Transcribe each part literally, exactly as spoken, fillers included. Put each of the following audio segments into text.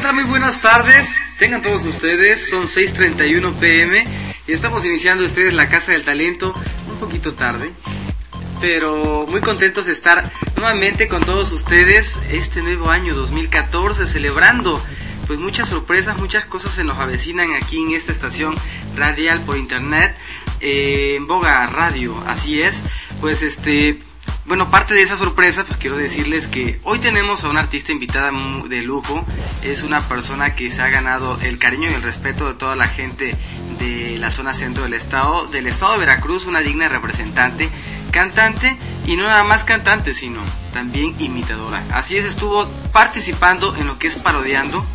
tal? Muy buenas tardes, tengan todos ustedes, son seis treinta y uno pm y estamos iniciando ustedes la Casa del Talento un poquito tarde, pero muy contentos de estar nuevamente con todos ustedes este nuevo año dos mil catorce, celebrando pues muchas sorpresas, muchas cosas se nos avecinan aquí en esta estación radial por internet, eh, en Boga Radio, así es, pues este... Bueno, parte de esa sorpresa, pues quiero decirles que hoy tenemos a una artista invitada de lujo. Es una persona que se ha ganado el cariño y el respeto de toda la gente de la zona centro del estado, del estado de Veracruz, una digna representante, cantante, y no nada más cantante, sino también imitadora. Así es, estuvo participando en lo que es parodiando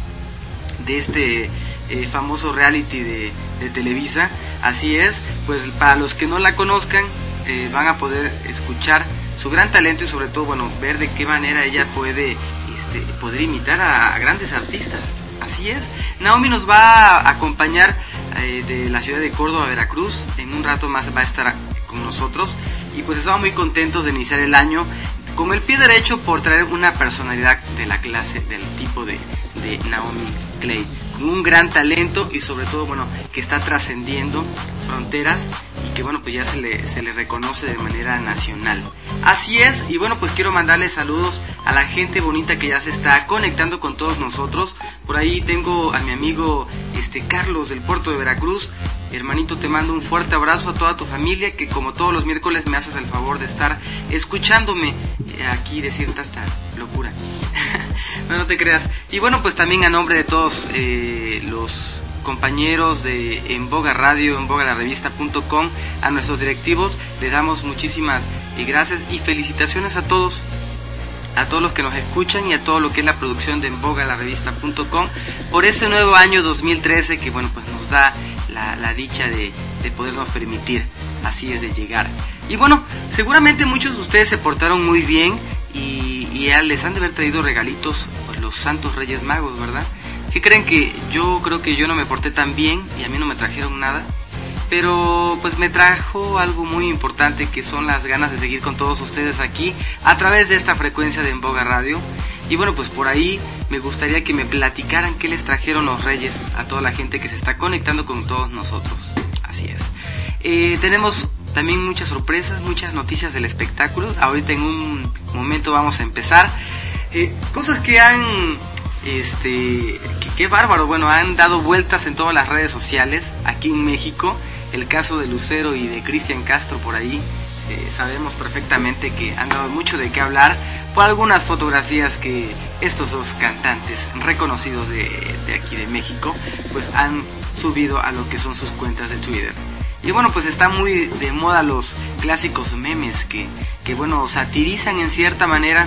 de este eh, famoso reality de, de Televisa. Así es, pues para los que no la conozcan, eh, van a poder escuchar su gran talento y sobre todo, bueno, ver de qué manera ella puede este, poder imitar a, a grandes artistas. Así es, Naomi nos va a acompañar eh, de la ciudad de Córdoba a Veracruz, en un rato más va a estar con nosotros y pues estamos muy contentos de iniciar el año con el pie derecho por traer una personalidad de la clase, del tipo de, de Naomi Klein, con un gran talento y sobre todo, bueno, que está trascendiendo fronteras y que bueno, pues ya se le, se le reconoce de manera nacional. Así es, y bueno, pues quiero mandarles saludos a la gente bonita que ya se está conectando con todos nosotros. Por ahí tengo a mi amigo este Carlos del puerto de Veracruz. Hermanito, te mando un fuerte abrazo a toda tu familia, que como todos los miércoles me haces el favor de estar escuchándome aquí decir tanta locura. No, no te creas. Y bueno, pues también a nombre de todos eh, los compañeros de En Boga Radio, en boga la revista punto com, a nuestros directivos, les damos muchísimas gracias y felicitaciones a todos, a todos los que nos escuchan y a todo lo que es la producción de En Boga la revista punto com por ese nuevo año dos mil trece que bueno, pues nos da la, la dicha de, de podernos permitir, así es, de llegar. Y bueno, seguramente muchos de ustedes se portaron muy bien y, y ya les han de haber traído regalitos pues, los Santos Reyes Magos, ¿verdad? ¿Qué creen? Que yo creo que yo no me porté tan bien y a mí no me trajeron nada, pero pues me trajo algo muy importante, que son las ganas de seguir con todos ustedes aquí a través de esta frecuencia de En Boga Radio. Y bueno, pues por ahí me gustaría que me platicaran qué les trajeron los Reyes a toda la gente que se está conectando con todos nosotros. Así es. Eh, tenemos también muchas sorpresas, muchas noticias del espectáculo. Ahorita en un momento vamos a empezar. Eh, cosas que han... Este, que, qué bárbaro, bueno, han dado vueltas en todas las redes sociales aquí en México. El caso de Lucero y de Cristian Castro por ahí, eh, sabemos perfectamente que han dado mucho de qué hablar por algunas fotografías que estos dos cantantes reconocidos de, de aquí de México pues han subido a lo que son sus cuentas de Twitter. Y bueno, pues están muy de moda los clásicos memes que, que bueno, satirizan en cierta manera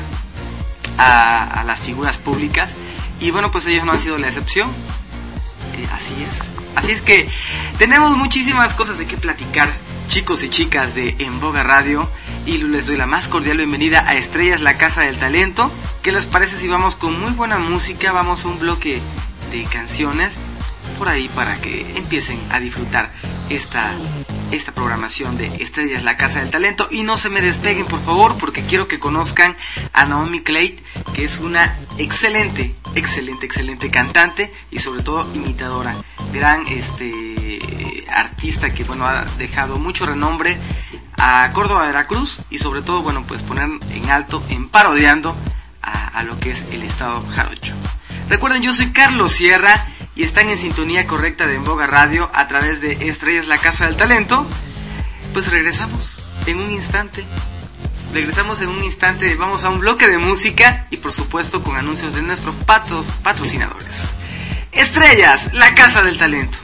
a, a las figuras públicas. Y bueno, pues ellos no han sido la excepción. Eh, así es. Así es que tenemos muchísimas cosas de qué platicar, chicos y chicas de En Boga Radio. Y les doy la más cordial bienvenida a Estrellas, la Casa del Talento. ¿Qué les parece si vamos con muy buena música? Vamos a un bloque de canciones por ahí para que empiecen a disfrutar esta, esta programación de Estrellas, la Casa del Talento. Y no se me despeguen, por favor, porque quiero que conozcan a Naomi Klein, que es una excelente, excelente, excelente cantante y sobre todo imitadora. Gran este artista que bueno ha dejado mucho renombre a Córdoba, Veracruz y sobre todo bueno pues poner en alto, en parodiando a, a lo que es el estado jarocho. Recuerden, yo soy Carlos Sierra y están en sintonía correcta de En Boga Radio a través de Estrellas, la Casa del Talento. Pues regresamos en un instante. Regresamos en un instante, vamos a un bloque de música y por supuesto con anuncios de nuestros patros, patrocinadores. Estrellas, la Casa del Talento.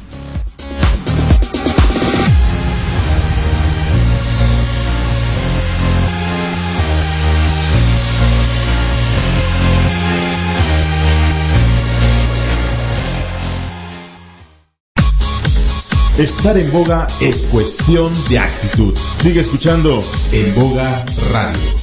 Estar en boga es cuestión de actitud. Sigue escuchando En Boga Radio.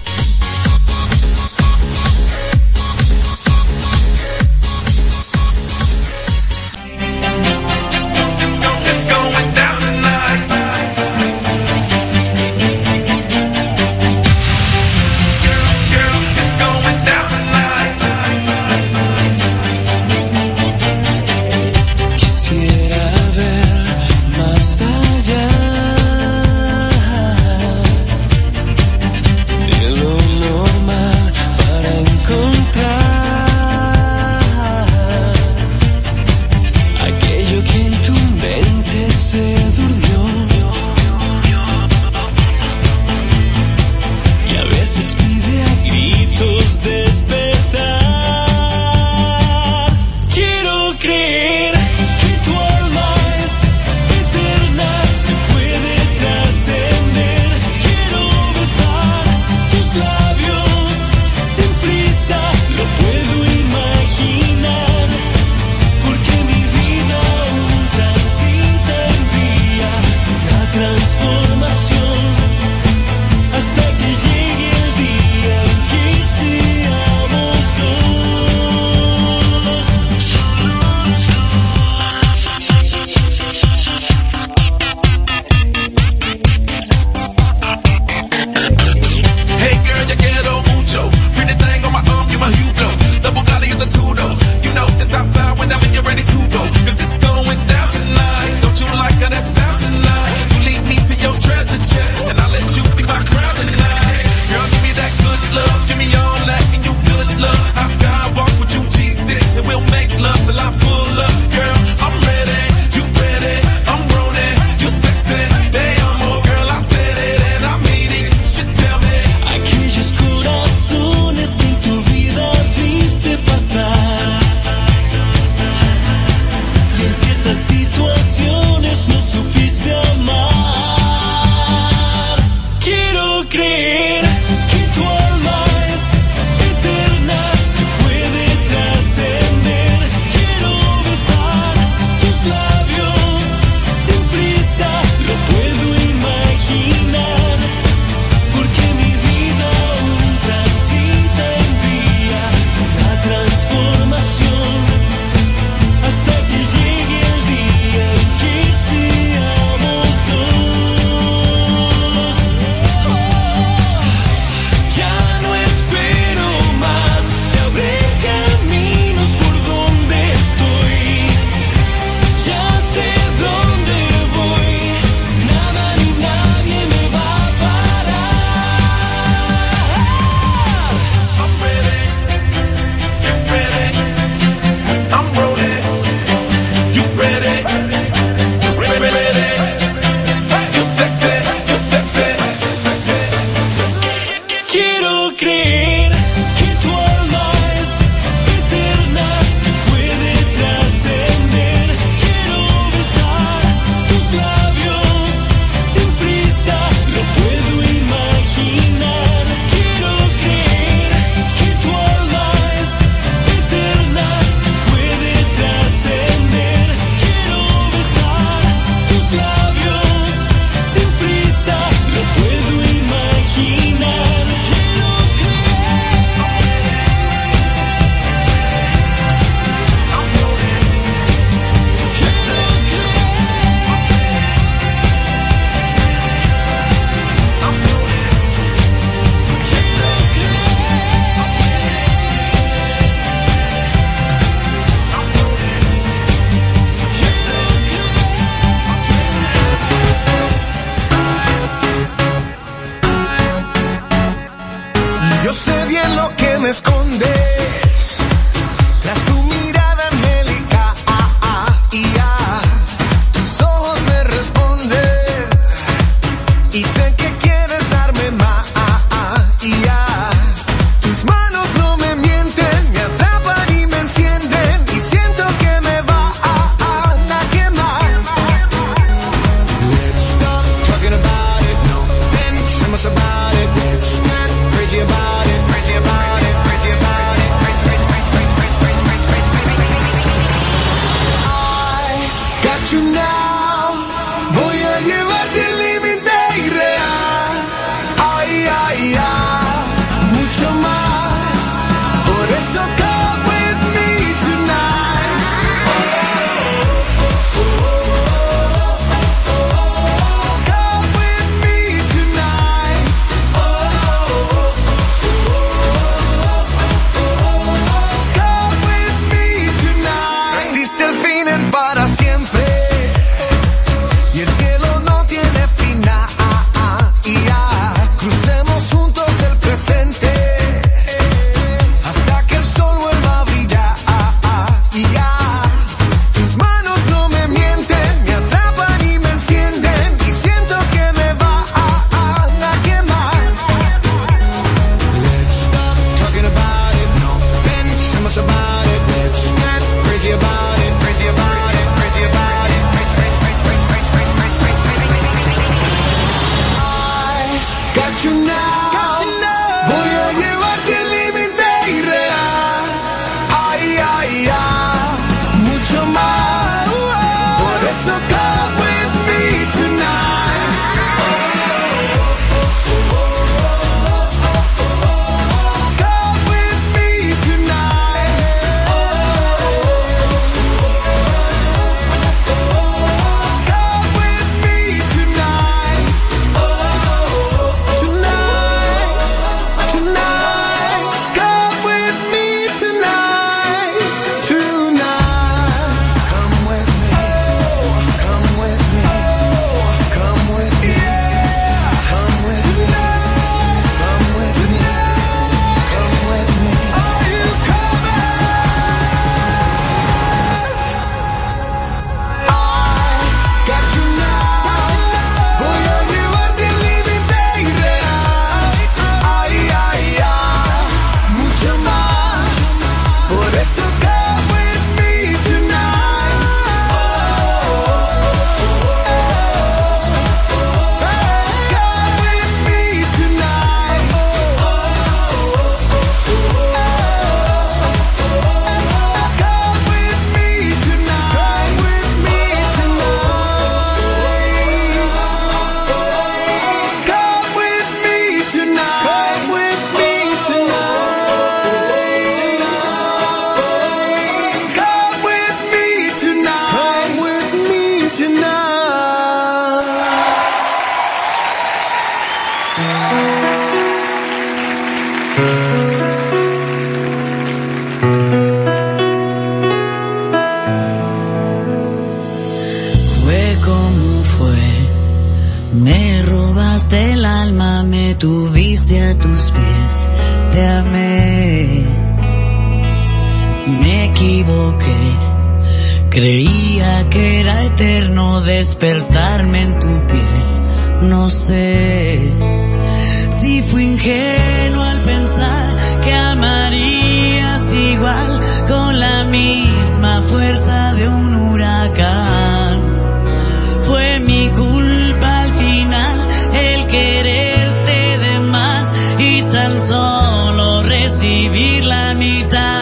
equivoqué. Creía que era eterno despertarme en tu piel. No sé si fui ingenuo al pensar que amarías igual, con la misma fuerza de un huracán. Fue mi culpa al final el quererte de más y tan solo recibir la mitad.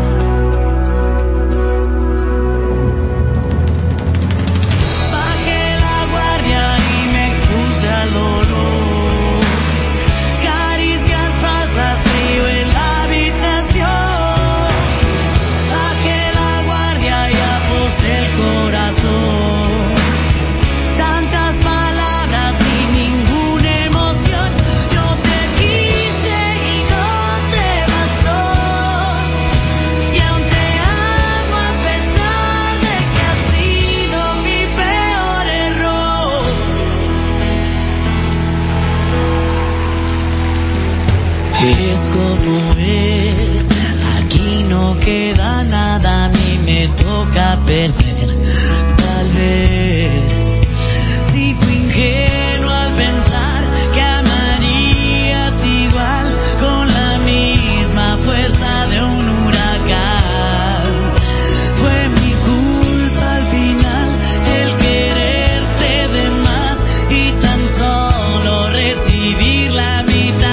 Es como es, aquí no queda nada, a mí me toca perder. Tal vez si fui ingenuo al pensar que amarías igual, con la misma fuerza de un huracán. Fue mi culpa al final el quererte de más y tan solo recibir la mitad.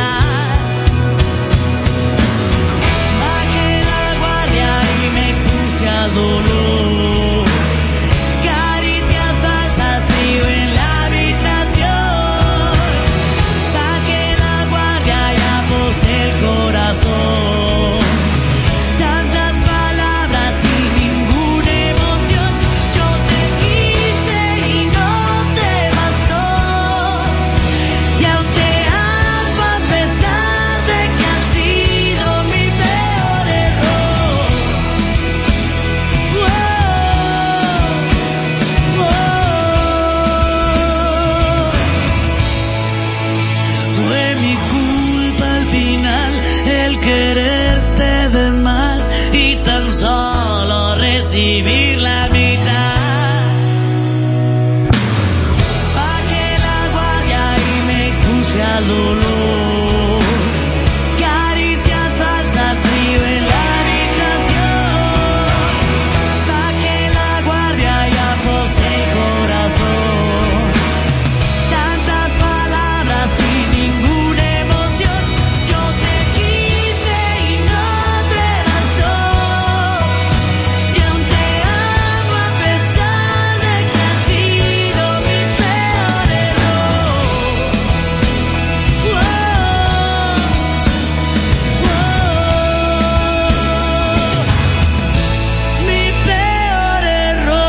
Dolor, caricias falsas, frío en la habitación. Saqué la guardia y aposté el corazón. Tantas palabras sin ninguna emoción. Yo te quise y no te bastó. Y aún te amo a pesar de que ha sido mi peor error. Fue mi culpa al final el quererte de más y tan solo recibir la mitad. Bajé la guardia y me expuse al dolor. Caricias falsas, frío en la habitación. Bajé la guardia y aposté el corazón. Tantas palabras sin ninguna emoción. Yo te quise y no te bastó. Y aún te amo a pesar de que ha sido mi peor error. Wow, wow. Mi peor error.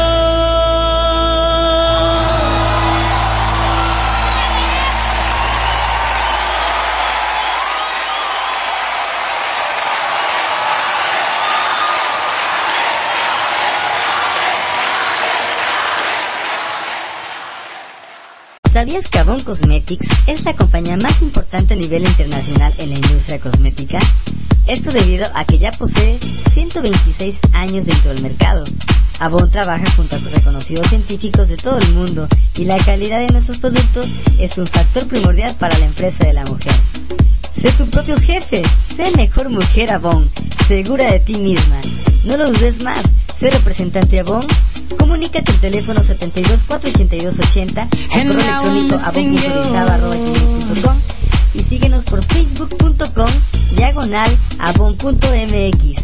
¿Sabías que Avon Cosmetics es la compañía más importante a nivel internacional en la industria cosmética? Esto debido a que ya posee ciento veintiséis años dentro del mercado. Avon trabaja junto a reconocidos científicos de todo el mundo y la calidad de nuestros productos es un factor primordial para la empresa de la mujer. Sé tu propio jefe, sé mejor mujer Avon, segura de ti misma. No lo dudes más, sé representante Avon. Comunícate al teléfono setenta y dos, cuatrocientos ochenta y dos, ochenta, al correo electrónico avon punto orizaba arroba gmail punto com y síguenos por facebook punto com diagonal avon punto m x.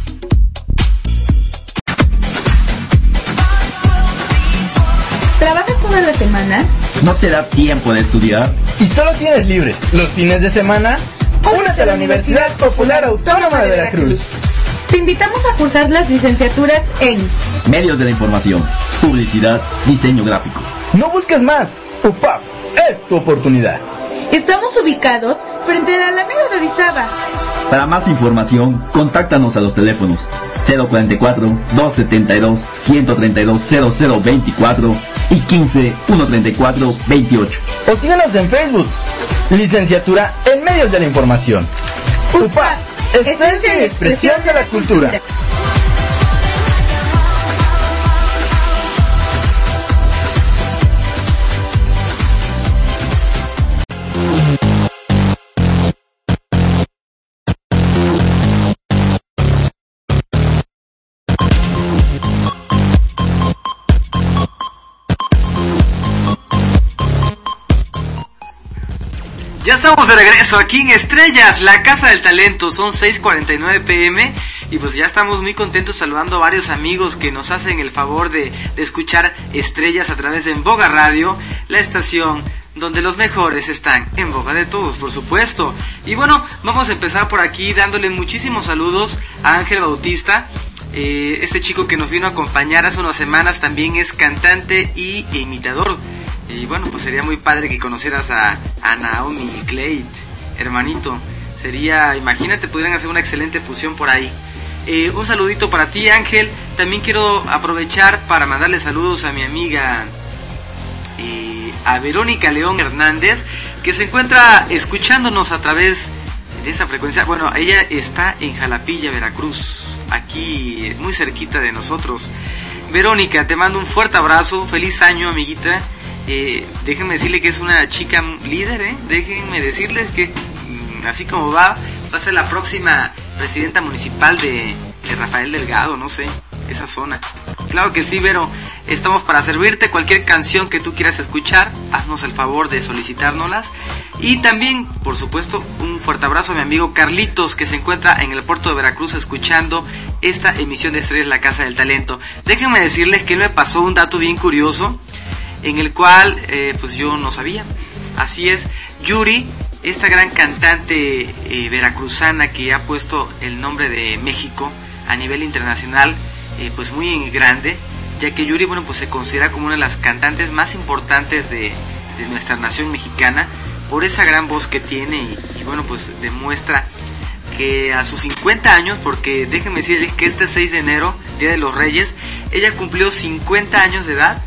¿Trabajas toda la semana? ¿No te da tiempo de estudiar? ¿Y solo tienes libres los fines de semana? Únete a la Universidad Popular Autónoma de Veracruz. Te invitamos a cursar las licenciaturas en Medios de la Información, Publicidad, Diseño Gráfico. No busques más, U P A P es tu oportunidad. Estamos ubicados frente a la Alameda de Orizaba. Para más información, contáctanos a los teléfonos cero cuarenta y cuatro, doscientos setenta y dos, ciento treinta y dos, cero cero veinticuatro y quince, ciento treinta y cuatro, veintiocho. O síguenos en Facebook, Licenciatura en Medios de la Información. U P A P, Esencia y Expresión de la Cultura. estamos de regreso aquí en Estrellas, la Casa del Talento. Son seis cuarenta y nueve pm y pues ya estamos muy contentos saludando a varios amigos que nos hacen el favor de, de escuchar Estrellas a través de En Boga Radio, la estación donde los mejores están en boga de todos, por supuesto. Y bueno, vamos a empezar por aquí dándole muchísimos saludos a Ángel Bautista. Eh, este chico que nos vino a acompañar hace unas semanas también es cantante y imitador. Y bueno, pues sería muy padre que conocieras a, a Naomi Clay, hermanito. Sería, imagínate, pudieran hacer una excelente fusión por ahí. Eh, un saludito para ti, Ángel. También quiero aprovechar para mandarle saludos a mi amiga, eh, a Verónica León Hernández, que se encuentra escuchándonos a través de esa frecuencia. Bueno, ella está en Jalapilla, Veracruz, aquí muy cerquita de nosotros. Verónica, te mando un fuerte abrazo. Feliz año, amiguita. Eh, déjenme decirle que es una chica líder, ¿eh? Déjenme decirles que mmm, así como va, va a ser la próxima presidenta municipal de, de Rafael Delgado, no sé, esa zona. Claro que sí, Vero, estamos para servirte. Cualquier canción que tú quieras escuchar, haznos el favor de solicitárnoslas. Y también, por supuesto, un fuerte abrazo a mi amigo Carlitos, que se encuentra en el puerto de Veracruz escuchando esta emisión de Estrellas, la Casa del Talento. Déjenme decirles que me pasó un dato bien curioso, en el cual eh, pues yo no sabía. Así es, Yuri, esta gran cantante eh, veracruzana que ha puesto el nombre de México a nivel internacional, eh, pues muy grande, ya que Yuri, bueno, pues se considera como una de las cantantes más importantes de, de nuestra nación mexicana, por esa gran voz que tiene y, y bueno, pues demuestra que a sus cincuenta años, porque déjenme decirles que este seis de enero, Día de los Reyes, ella cumplió cincuenta años de edad.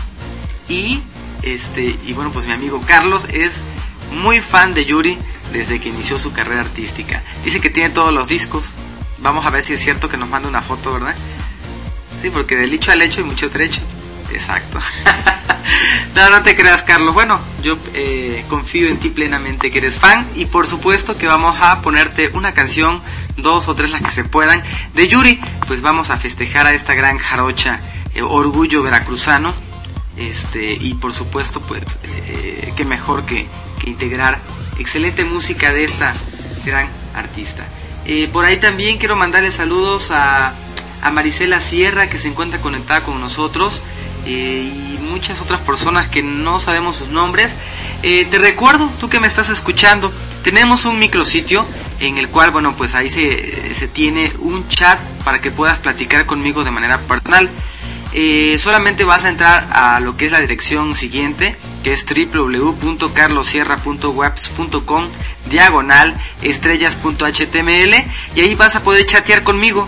Y este y bueno, pues mi amigo Carlos es muy fan de Yuri desde que inició su carrera artística. Dice que tiene todos los discos. Vamos a ver si es cierto que nos manda una foto, ¿verdad? Sí, porque del dicho al hecho hay mucho trecho. Exacto. No, no te creas, Carlos. Bueno, yo eh, confío en ti plenamente que eres fan. Y por supuesto que vamos a ponerte una canción, dos o tres, las que se puedan, de Yuri. Pues vamos a festejar a esta gran jarocha, eh, orgullo veracruzano. Este, y por supuesto, pues, eh, qué mejor que, que integrar excelente música de esta gran artista. Eh, por ahí también quiero mandarle saludos a, a Marisela Sierra, que se encuentra conectada con nosotros, eh, y muchas otras personas que no sabemos sus nombres. Eh, te recuerdo, tú que me estás escuchando, tenemos un micrositio en el cual, bueno, pues ahí se, se tiene un chat para que puedas platicar conmigo de manera personal. Eh, solamente vas a entrar a lo que es la dirección siguiente, que es doble u doble u doble u punto carlos sierra punto webs punto com diagonal estrellas punto h t m l, y ahí vas a poder chatear conmigo.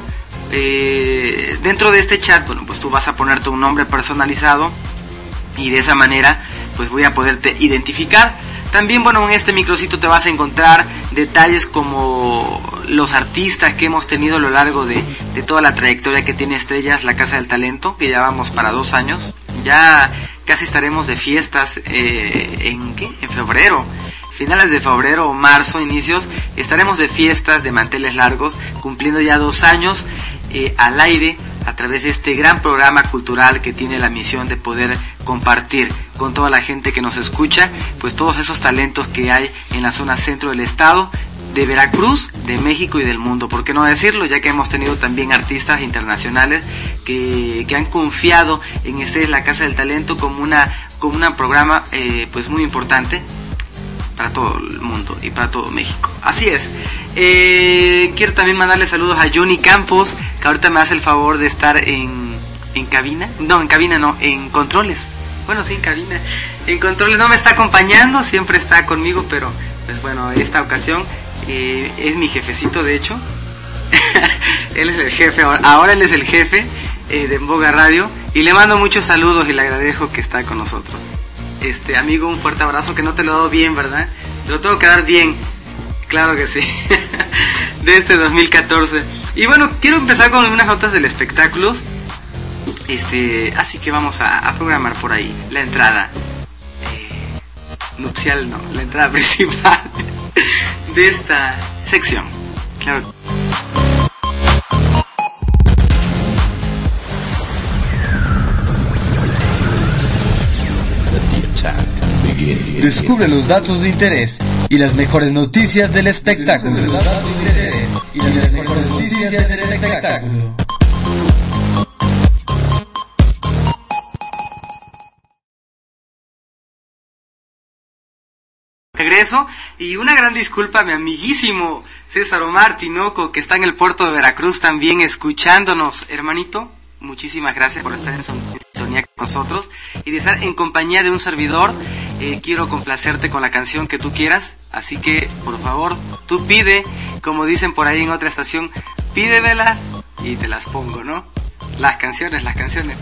Eh, dentro de este chat, bueno, pues tú vas a ponerte un nombre personalizado y de esa manera pues voy a poderte identificar. También, bueno, en este micrositio te vas a encontrar detalles como los artistas que hemos tenido a lo largo de, de toda la trayectoria que tiene Estrellas, la Casa del Talento, que ya vamos para dos años. Ya casi estaremos de fiestas, eh, ¿en qué? En febrero. Finales de febrero o marzo, inicios, estaremos de fiestas de manteles largos, cumpliendo ya dos años eh, al aire, a través de este gran programa cultural que tiene la misión de poder compartir con toda la gente que nos escucha, pues todos esos talentos que hay en la zona centro del estado, de Veracruz, de México y del mundo. ¿Por qué no decirlo? Ya que hemos tenido también artistas internacionales que, que han confiado en este La Casa del Talento como una como un programa eh, pues muy importante para todo el mundo y para todo México. Así es. Eh, quiero también mandarle saludos a Johnny Campos, que ahorita me hace el favor de estar en, en cabina. No, en cabina no, en controles. Bueno, sí, en cabina. En controles no me está acompañando, siempre está conmigo, pero pues bueno, esta ocasión eh, es mi jefecito, de hecho. Él es el jefe, ahora, ahora él es el jefe eh, de En Boga Radio. Y le mando muchos saludos y le agradezco que está con nosotros. Este, amigo, un fuerte abrazo, que no te lo he dado bien, ¿verdad? Te lo tengo que dar bien, claro que sí. De este dos mil catorce. Y bueno, quiero empezar con unas notas del espectáculo. Este, así que vamos a, a programar por ahí la entrada eh, nupcial, no, la entrada principal de esta sección. Claro. Let the attack begin. Descubre los datos de interés y las mejores noticias del espectáculo. Descubre los datos de interés y las mejores noticias del espectáculo. Regreso y una gran disculpa a mi amiguísimo César Omar Tinoco, que está en el puerto de Veracruz también escuchándonos. Hermanito, muchísimas gracias por estar en sintonía con nosotros y de estar en compañía de un servidor. Eh, quiero complacerte con la canción que tú quieras, así que por favor tú pide, como dicen por ahí en otra estación, pídemelas y te las pongo, ¿no? Las canciones, las canciones.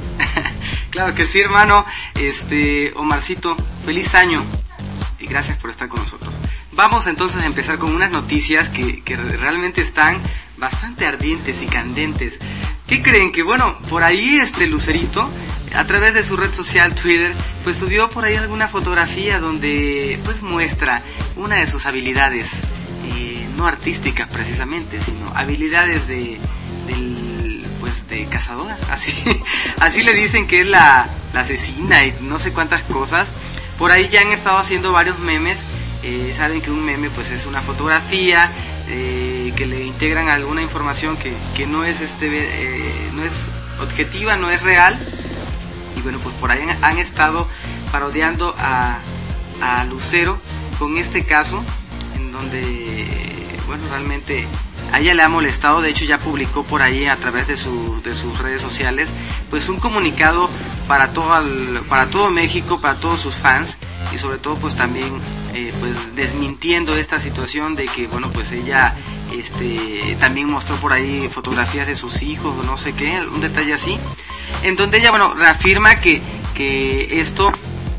Claro que sí, hermano. Este, Omarcito, feliz año y gracias por estar con nosotros. Vamos entonces a empezar con unas noticias que, que realmente están bastante ardientes y candentes. ¿Qué creen? Que bueno, por ahí este Lucerito, a través de su red social Twitter, pues subió por ahí alguna fotografía donde pues muestra una de sus habilidades, eh, no artísticas precisamente, sino habilidades de, del, pues de cazadora, así, así le dicen que es la, la asesina y no sé cuántas cosas. Por ahí ya han estado haciendo varios memes. Eh, saben que un meme pues es una fotografía eh, que le integran alguna información que, que no es este eh, no es objetiva, no es real. Y bueno, pues por ahí han, han estado parodiando a, a Lucero con este caso, en donde bueno, realmente a ella le ha molestado. De hecho ya publicó por ahí a través de, su, de sus redes sociales pues un comunicado para todo, el, para todo México, para todos sus fans, y sobre todo pues también eh, pues desmintiendo esta situación de que bueno, pues ella este también mostró por ahí fotografías de sus hijos o no sé qué, un detalle así, en donde ella bueno reafirma que, que esto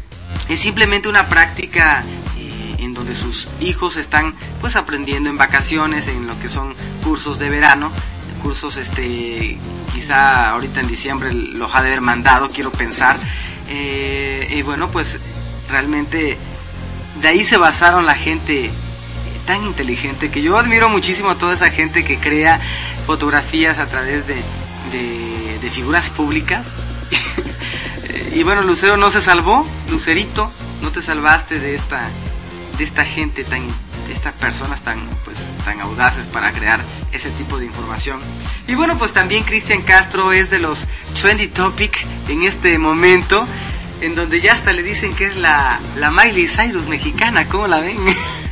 es simplemente una práctica eh, en donde sus hijos están pues aprendiendo en vacaciones, en lo que son cursos de verano, cursos este quizá ahorita en diciembre los ha de haber mandado, quiero pensar, eh, y bueno pues realmente de ahí se basaron la gente tan inteligente, que yo admiro muchísimo a toda esa gente que crea fotografías a través de, de, de figuras públicas. Y bueno, Lucero no se salvó, Lucerito, no te salvaste de esta de esta gente tan, de estas personas tan pues tan audaces para crear ese tipo de información. Y bueno, pues también Cristian Castro es de los trendy topic en este momento, en donde ya hasta le dicen que es la, la Miley Cyrus mexicana. ¿Cómo la ven?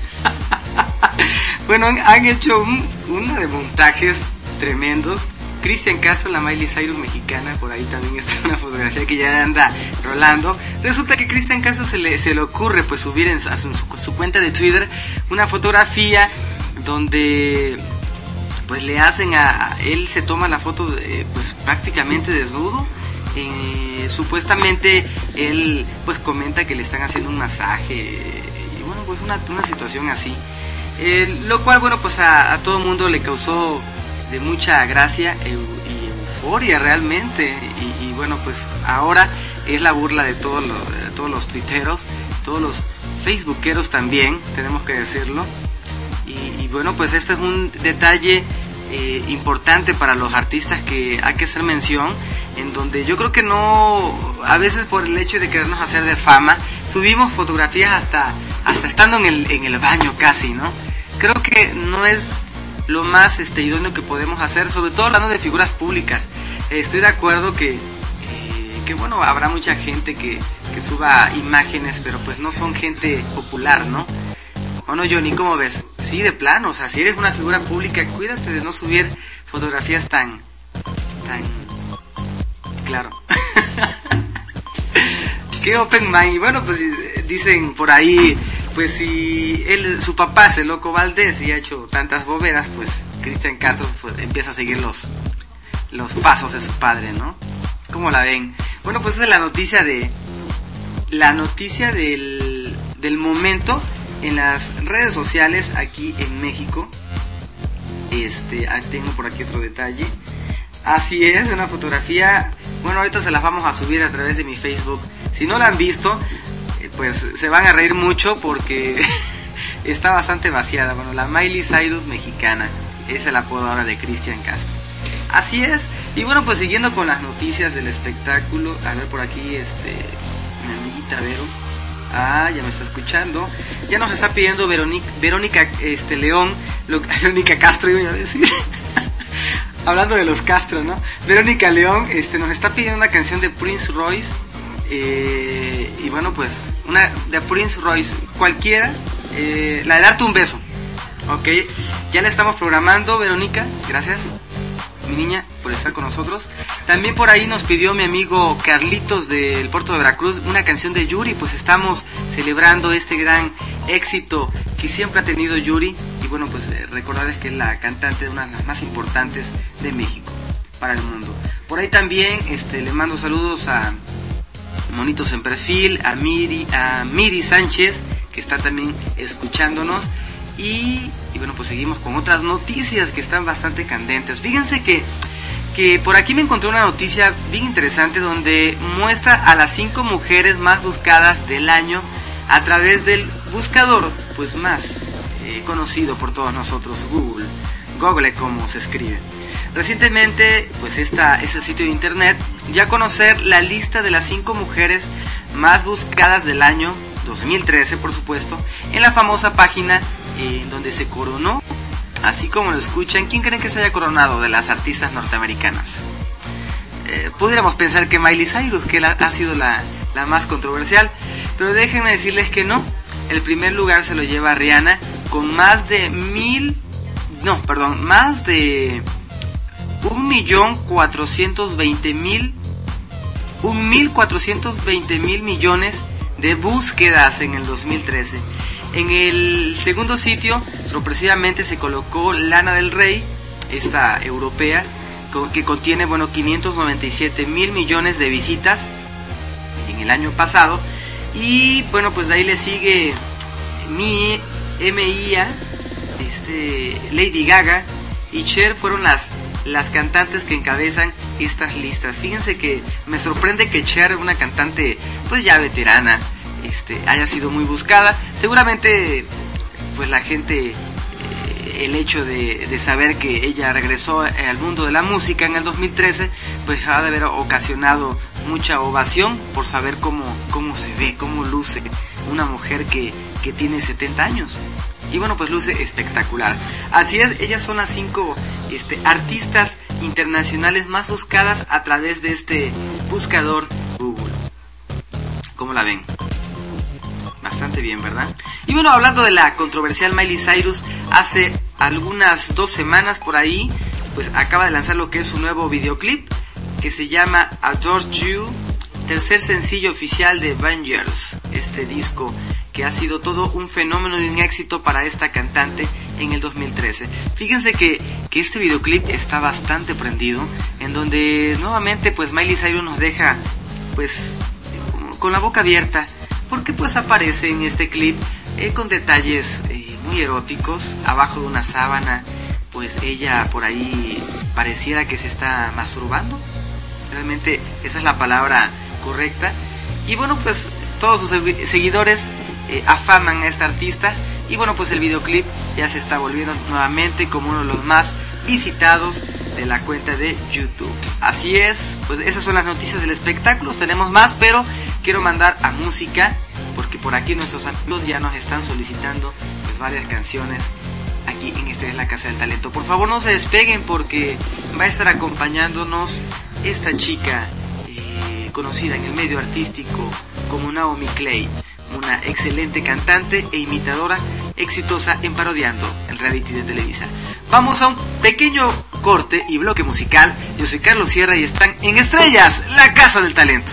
Bueno, han, han hecho un, una de montajes tremendos. Cristian Castro, la Miley Cyrus mexicana, por ahí también está una fotografía que ya anda rolando. Resulta que Cristian Castro se le, se le ocurre pues subir en, a su, su, su cuenta de Twitter una fotografía donde pues le hacen a, a él se toma la foto de, pues prácticamente desnudo. Eh, supuestamente él pues comenta que le están haciendo un masaje y bueno pues una, una situación así, eh, lo cual bueno pues a, a todo mundo le causó de mucha gracia e, y euforia realmente, y, y bueno pues ahora es la burla de todos los, de todos los tuiteros, todos los facebookeros también, tenemos que decirlo, y, y bueno pues este es un detalle eh, importante para los artistas que hay que hacer mención, en donde yo creo que no, a veces por el hecho de querernos hacer de fama, subimos fotografías hasta, hasta estando en el, en el baño casi, ¿no? Creo que no es lo más este, idóneo que podemos hacer, sobre todo hablando de figuras públicas. Eh, estoy de acuerdo que, que, que bueno, habrá mucha gente que, que suba imágenes, pero pues no son gente popular, ¿no? ¿O no, Johnny? ¿Cómo ves? Sí, de plano, o sea, si eres una figura pública, cuídate de no subir fotografías tan, tan, claro. Qué open mind. Bueno, pues dicen por ahí, pues si él, su papá es el Loco Valdés y ha hecho tantas boberas, pues Cristian Castro pues, empieza a seguir los, los pasos de su padre, ¿no? ¿Cómo la ven? Bueno, pues esa es la noticia de, la noticia del, del momento en las redes sociales aquí en México. Este, tengo por aquí otro detalle. Así es, una fotografía. Bueno, ahorita se las vamos a subir a través de mi Facebook. Si no la han visto, pues se van a reír mucho porque está bastante vaciada. Bueno, la Miley Cyrus mexicana es el apodo ahora de Cristian Castro. Así es. Y bueno, pues siguiendo con las noticias del espectáculo, a ver por aquí, este, mi amiguita Vero. Ah, ya me está escuchando. Ya nos está pidiendo Verónica, Verónica este, León, lo, Verónica Castro iba a decir. Hablando de los Castro, ¿no? Verónica León este, nos está pidiendo una canción de Prince Royce. Eh, y bueno, pues, una de Prince Royce, cualquiera, eh, la de Darte un Beso. Ok, ya la estamos programando, Verónica, gracias, mi niña, por estar con nosotros. También por ahí nos pidió mi amigo Carlitos del Puerto de Veracruz una canción de Yuri, pues estamos celebrando este gran éxito que siempre ha tenido Yuri. Y bueno, pues eh, recordarles que es la cantante de una de las más importantes de México para el mundo. Por ahí también este, le mando saludos a Monitos en Perfil, a Miri, a Miri Sánchez, que está también escuchándonos. Y, y bueno, pues seguimos con otras noticias que están bastante candentes. Fíjense que, que por aquí me encontré una noticia bien interesante donde muestra a las cinco mujeres más buscadas del año a través del buscador pues más eh, conocido por todos nosotros, Google. Google, como se escribe. Recientemente, pues esta, ese sitio de internet ya a conocer la lista de las cinco mujeres más buscadas del año dos mil trece, por supuesto, en la famosa página eh, en donde se coronó, así como lo escuchan. ¿Quién creen que se haya coronado de las artistas norteamericanas? Eh, pudiéramos pensar que Miley Cyrus, que la, ha sido la, la más controversial, pero déjenme decirles que no. El primer lugar se lo lleva Rihanna con más de mil, no, perdón, más de un millón cuatrocientos veinte mil, un mil cuatrocientos veinte mil millones de búsquedas en el dos mil trece. En el segundo sitio, sorpresivamente, se colocó Lana del Rey, esta europea, que contiene, bueno, quinientos noventa y siete mil millones de visitas en el año pasado. Y bueno, pues de ahí le sigue Mi, M I A, este, Lady Gaga y Cher fueron las, las cantantes que encabezan estas listas. Fíjense que me sorprende que Cher, una cantante pues ya veterana, este, haya sido muy buscada. Seguramente pues la gente, eh, el hecho de, de saber que ella regresó al mundo de la música en el dos mil trece, pues ha de haber ocasionado mucha ovación por saber cómo, cómo se ve, cómo luce una mujer que, que tiene setenta años. Y bueno, pues luce espectacular. Así es, ellas son las cinco este, artistas internacionales más buscadas a través de este buscador Google. ¿Cómo la ven? Bastante bien, ¿verdad? Y bueno, hablando de la controversial Miley Cyrus, hace algunas dos semanas por ahí, pues acaba de lanzar lo que es su nuevo videoclip, que se llama Adore You, tercer sencillo oficial de Avengers, este disco que ha sido todo un fenómeno y un éxito para esta cantante en el dos mil trece. Fíjense que, que este videoclip está bastante prendido, en donde nuevamente pues Miley Cyrus nos deja pues con la boca abierta, porque pues aparece en este clip eh, con detalles eh, muy eróticos, abajo de una sábana, pues ella por ahí pareciera que se está masturbando. Realmente esa es la palabra correcta. Y bueno, pues todos sus seguidores eh, afaman a esta artista. Y bueno, pues el videoclip ya se está volviendo nuevamente como uno de los más visitados de la cuenta de YouTube. Así es, pues esas son las noticias del espectáculo. Tenemos más, pero quiero mandar a música, porque por aquí nuestros amigos ya nos están solicitando pues varias canciones aquí en Esta es la Casa del Talento. Por favor, no se despeguen, porque va a estar acompañándonos esta chica eh, conocida en el medio artístico como Naomi Clay, una excelente cantante e imitadora exitosa en parodiando el reality de Televisa. Vamos a un pequeño corte y bloque musical. Yo soy Carlos Sierra y están en Estrellas, la Casa del Talento.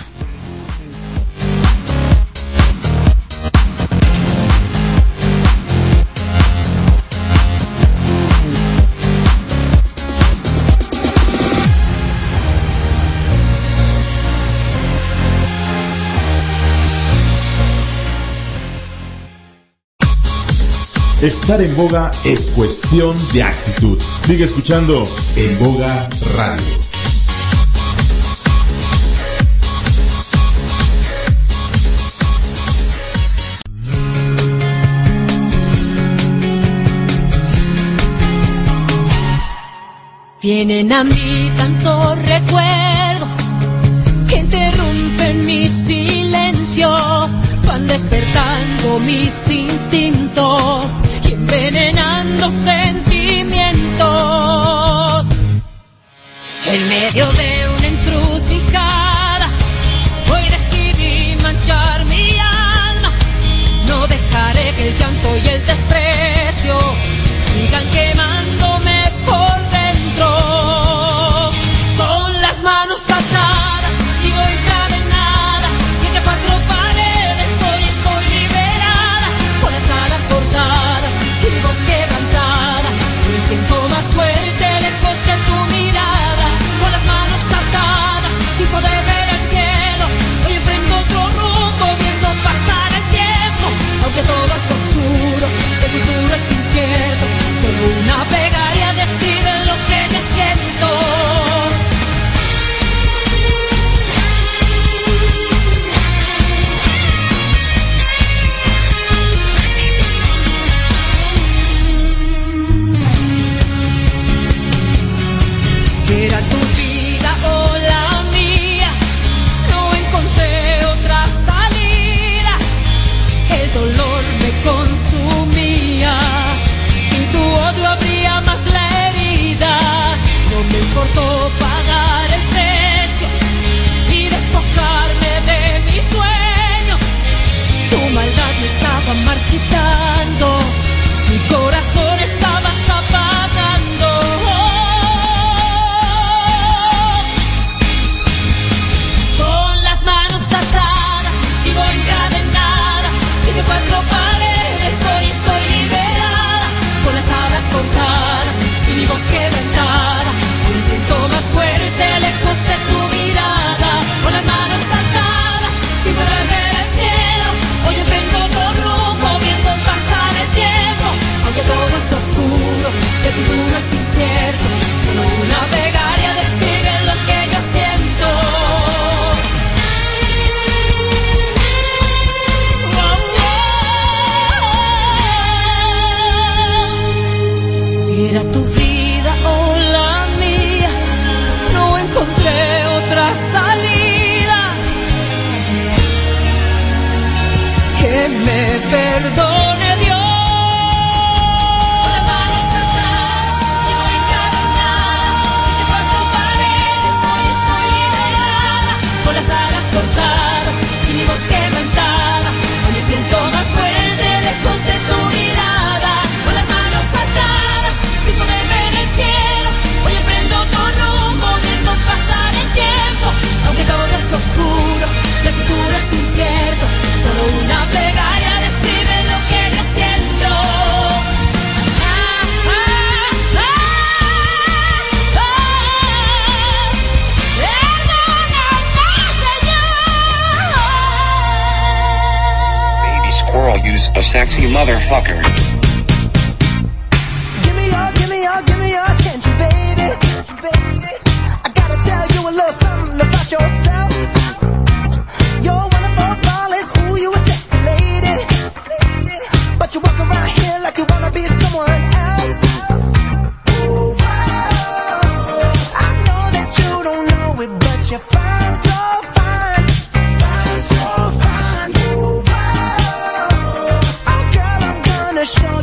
Estar en boga es cuestión de actitud. Sigue escuchando En Boga Radio. Vienen a mí tantos recuerdos que interrumpen mi silencio. Van despertando matando mis instintos y envenenando sentimientos. En medio de una encrucijada, hoy decidí manchar mi alma. No dejaré que el llanto y el desprecio sigan quemándome por dentro. Con las manos atadas y voy encadenada, y entre cuatro paredes hoy estoy liberada. Con las alas cortadas y mi voz quebrantada, me siento más fuerte lejos de tu mirada. Con las manos atadas, sin poder ver el cielo, hoy emprendo otro rumbo, viendo pasar el tiempo. Aunque todo es oscuro, el futuro es incierto, solo una plegaria describe lo que me siento. Era tu vida o la mía, no encontré otra salida. El dolor me consumía y tu odio abría más la herida. No me importó pagar el precio y despojarme de mis sueños. Tu maldad me estaba marchitando, mi corazón estaba apagando. Con las manos atadas y voy encadenada, y de cuatro paredes hoy estoy liberada. Con las alas cortadas y mi voz quebrantada, hoy me siento más fuerte lejos de tu mirada. Con las manos atadas, sin poder ver el cielo, hoy emprendo otro rumbo, viendo pasar el tiempo. Aunque todo es oscuro, el futuro es incierto, solo una plegaria describe lo que yo siento. Era tu vida o la mía, no encontré otra salida. Que me perdone Dios. Con las manos atadas y voy encadenada, y de cuatro paredes hoy estoy liberada. Con las alas cortadas y mi voz quebrantada, hoy me siento más fuerte lejos de tu mirada. Con las manos atadas, sin poder ver el cielo, hoy emprendo otro rumbo, viendo pasar el tiempo. Aunque todo es oscuro, el futuro es incierto, solo una plegaria describe lo que yo siento. Ah, ah, ah, ah. Perdóname, Señor. Baby squirrel, you a sexy motherfucker. Give me your, give me your, give me your attention, baby. I gotta tell you a little something about yourself. You're one of our flawless, ooh, you a sexy lady. But you walk around here like you wanna be someone else. Ooh, wow. I know that you don't know it, but you're fine, so fine. Fine, so fine. Ooh, wow. Oh, girl, I'm gonna show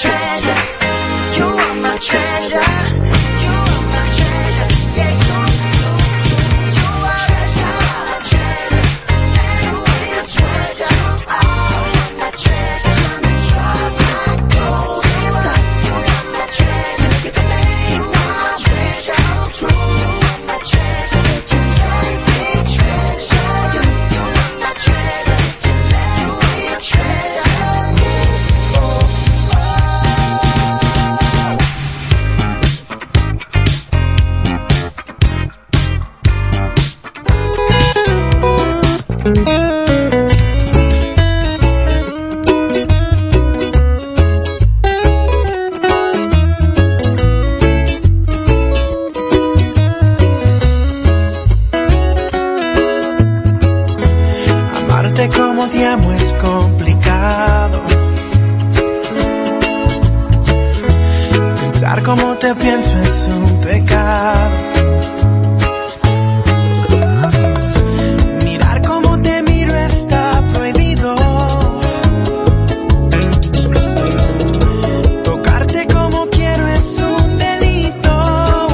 treasure. You are my treasure. You are my treasure. Yeah, you, you, you, you are my treasure. You are my treasure. Oh, you are my treasure. Honey, you are my gold. You are my treasure. You can make my treasure come true. You are my treasure. If you let me treasure you, you are my treasure. If you let me treasure you, oh, oh. Amarte como te amo es complicado. Pensar como te pienso es un pecado. Mirar como te miro está prohibido. Tocarte como quiero es un delito.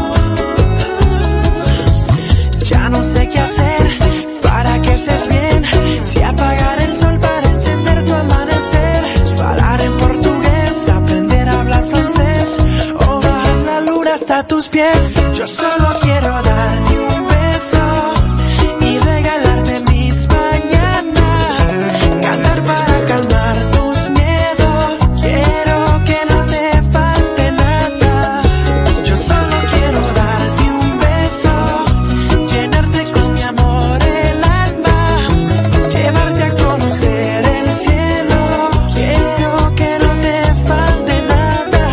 Ya no sé qué hacer para que estés bien. Si apagar el sol para encender tu amanecer, falar en portugués, aprender a hablar francés, o bajar la luna hasta tus pies. Yo solo quiero darte un beso y regalarte mis mañanas, cantar para calmar tus miedos. Quiero que no te falte nada. Yo solo quiero darte un beso, llenarte con mi amor el alma, llevarte a conocer el cielo. Quiero que no te falte nada.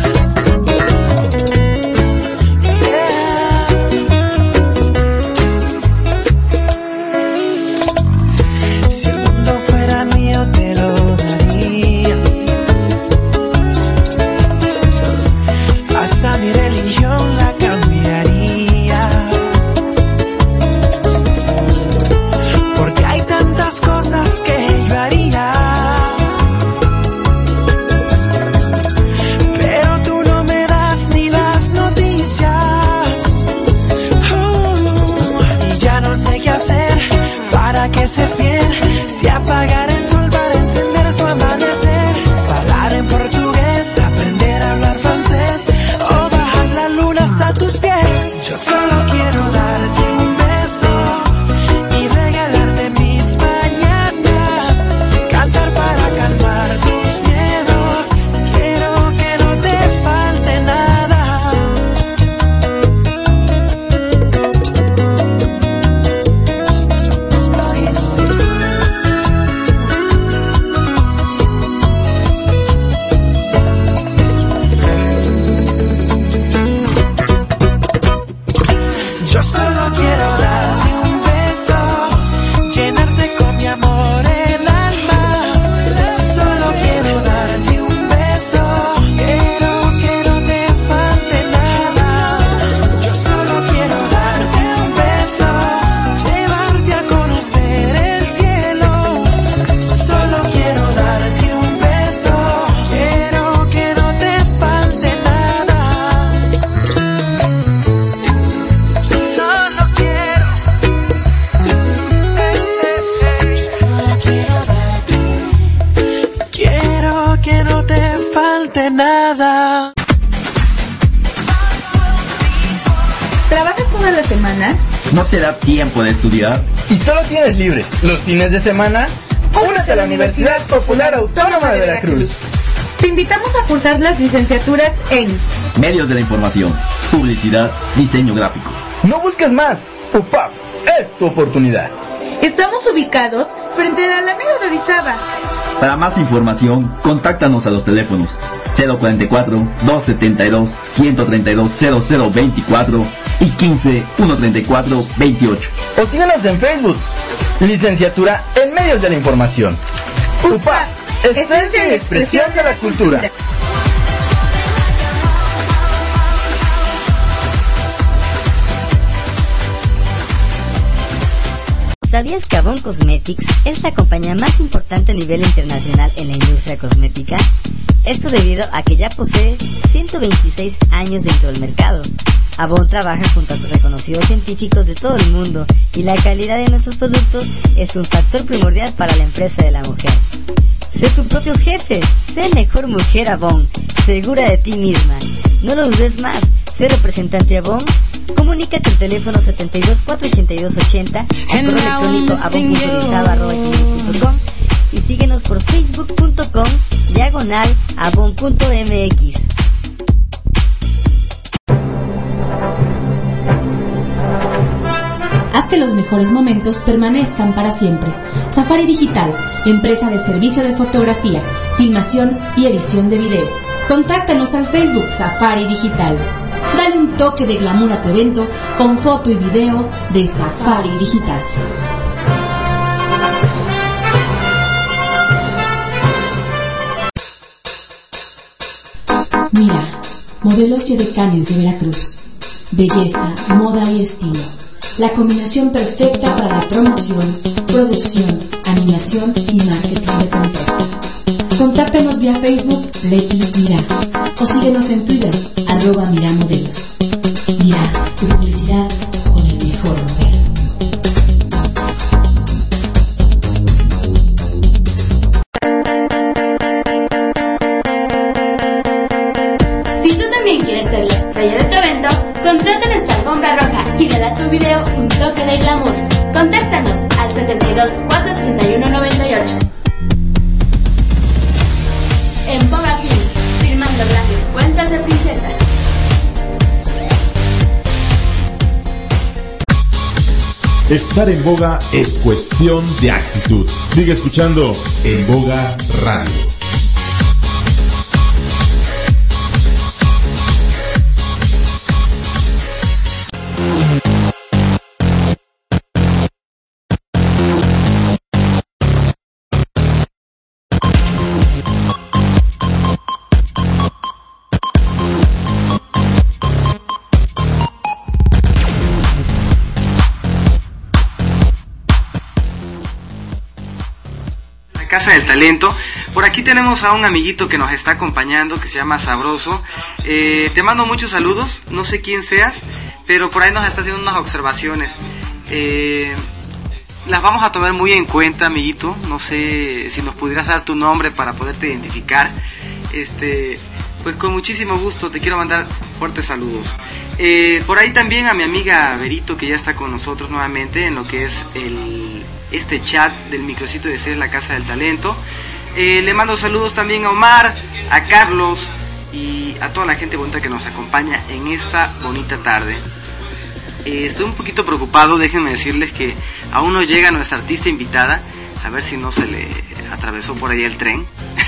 Yeah. Si el mundo fuera mío te lo daría, hasta mi religión la cambiaría, porque hay tantas cosas que yo haría, pero tú no me das ni las noticias. Uh, y ya no sé qué hacer para que estés bien. Si apagar el sol para encender tu amanecer, hablar en portugués, aprender a hablar francés, o bajar la luna hasta tus pies. Yo solo quiero darte un beso y regalarte mis mañanas, cantar para calmar tus miedos. Quiero que no te falte nada. Yo solo quiero darte un beso, llenarte con mi amor el alma. Solo quiero darte un beso, quiero que no te falte nada. Yo solo quiero darte un beso, llevarte a conocer el cielo. Solo quiero darte un beso, quiero que no te falte nada. Solo quiero, solo quiero darte, quiero que no te falte nada. ¿Trabajas toda la semana? ¿No te da tiempo de estudiar? ¿Y solo tienes libre los fines de semana? Únete a la Universidad Popular Autónoma de Veracruz. Te invitamos a cursar las licenciaturas en Medios de la información, publicidad, diseño gráfico. No busques más. U P A P es tu oportunidad. Estamos ubicados frente a la Alameda de Orizaba. Para más información, contáctanos a los teléfonos cero cuarenta y cuatro, doscientos setenta y dos, ciento treinta y dos, cero cero veinticuatro y quince, ciento treinta y cuatro, veintiocho. O síguenos en Facebook. Licenciatura en Medios de la Información. U P A P, esencia y expresión de la cultura. ¿Sabías que Avon Cosmetics es la compañía más importante a nivel internacional en la industria cosmética? Esto debido a que ya posee ciento veintiséis años dentro del mercado. Avon trabaja junto a reconocidos científicos de todo el mundo y la calidad de nuestros productos es un factor primordial para la empresa de la mujer. Sé tu propio jefe, sé mejor mujer Avon, segura de ti misma. No lo dudes más, sé representante Avon. Comunícate al teléfono setenta y dos, cuatrocientos ochenta y dos, ochenta, al correo electrónico avon punto orizaba arroba gmail punto com y síguenos por facebook punto com diagonal avon punto mx. Haz que los mejores momentos permanezcan para siempre. Safari Digital, empresa de servicio de fotografía, filmación y edición de video. Contáctanos al Facebook Safari Digital. Dale un toque de glamour a tu evento con foto y video de Safari Digital. Mira, modelos y edecanes de Veracruz. Belleza, moda y estilo. La combinación perfecta para la promoción, producción, animación y marketing de tu empresa. Contáctanos vía Facebook Leti Mira o síguenos en Twitter arroba Mira Modelos. Mira, tu publicidad con el mejor modelo. Si tú también quieres ser la estrella de tu evento, contrata nuestra alfombra roja y dale a tu video un toque de glamour. Contáctanos al setenta y dos, cuatrocientos treinta y uno, noventa y ocho. En Boga Films, filmando grandes cuentas de princesas. Estar en boga es cuestión de actitud. Sigue escuchando En Boga Radio. Casa del Talento. Por aquí tenemos a un amiguito que nos está acompañando, que se llama Sabroso. Eh, te mando muchos saludos, no sé quién seas, pero por ahí nos está haciendo unas observaciones. Eh, las vamos a tomar muy en cuenta, amiguito. No sé si nos pudieras dar tu nombre para poderte identificar. Este, pues con muchísimo gusto te quiero mandar fuertes saludos. Eh, por ahí también a mi amiga Berito, que ya está con nosotros nuevamente en lo que es el este chat del microcito de ser la Casa del Talento. Eh, le mando saludos también a Omar, a Carlos y a toda la gente bonita que nos acompaña en esta bonita tarde. Eh, estoy un poquito preocupado, déjenme decirles que aún no llega nuestra artista invitada, a ver si no se le atravesó por ahí el tren.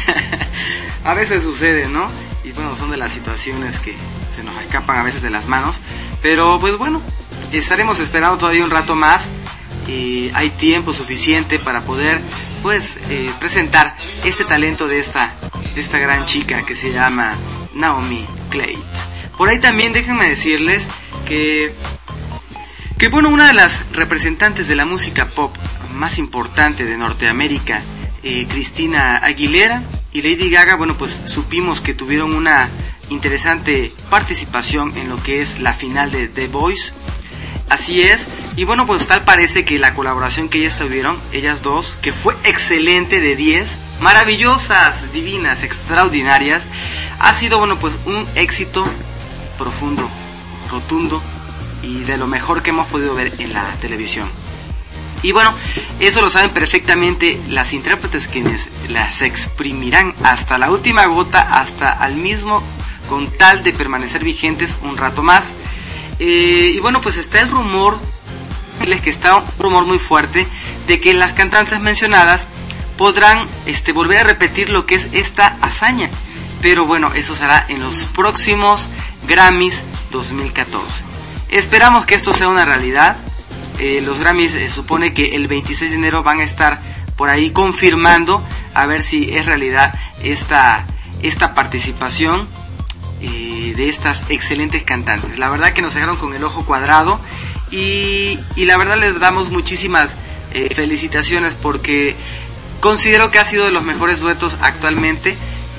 A veces sucede, ¿no? Y bueno, son de las situaciones que se nos escapan a veces de las manos, pero pues bueno, estaremos esperando todavía un rato más. Eh, hay tiempo suficiente para poder pues eh, presentar este talento de esta, de esta gran chica que se llama Naomi Klein. Por ahí también déjenme decirles que que bueno, una de las representantes de la música pop más importante de Norteamérica, eh, Christina Aguilera y Lady Gaga, bueno, pues supimos que tuvieron una interesante participación en lo que es la final de The Voice. Así es, y bueno, pues tal parece que la colaboración que ellas tuvieron, ellas dos, que fue excelente, de diez, maravillosas, divinas, extraordinarias, ha sido, bueno, pues un éxito profundo, rotundo y de lo mejor que hemos podido ver en la televisión. Y bueno, eso lo saben perfectamente las intérpretes, quienes las exprimirán hasta la última gota, hasta al mismo, con tal de permanecer vigentes un rato más. Eh, y bueno, pues está el rumor, les que está un rumor muy fuerte de que las cantantes mencionadas podrán este, volver a repetir lo que es esta hazaña. Pero bueno, eso será en los próximos Grammys dos mil catorce. Esperamos que esto sea una realidad. Eh, los Grammys se eh, supone que el veintiséis de enero van a estar por ahí confirmando a ver si es realidad esta, esta participación eh, de estas excelentes cantantes. La verdad que nos dejaron con el ojo cuadrado y, y la verdad les damos muchísimas eh, felicitaciones porque considero que ha sido de los mejores duetos actualmente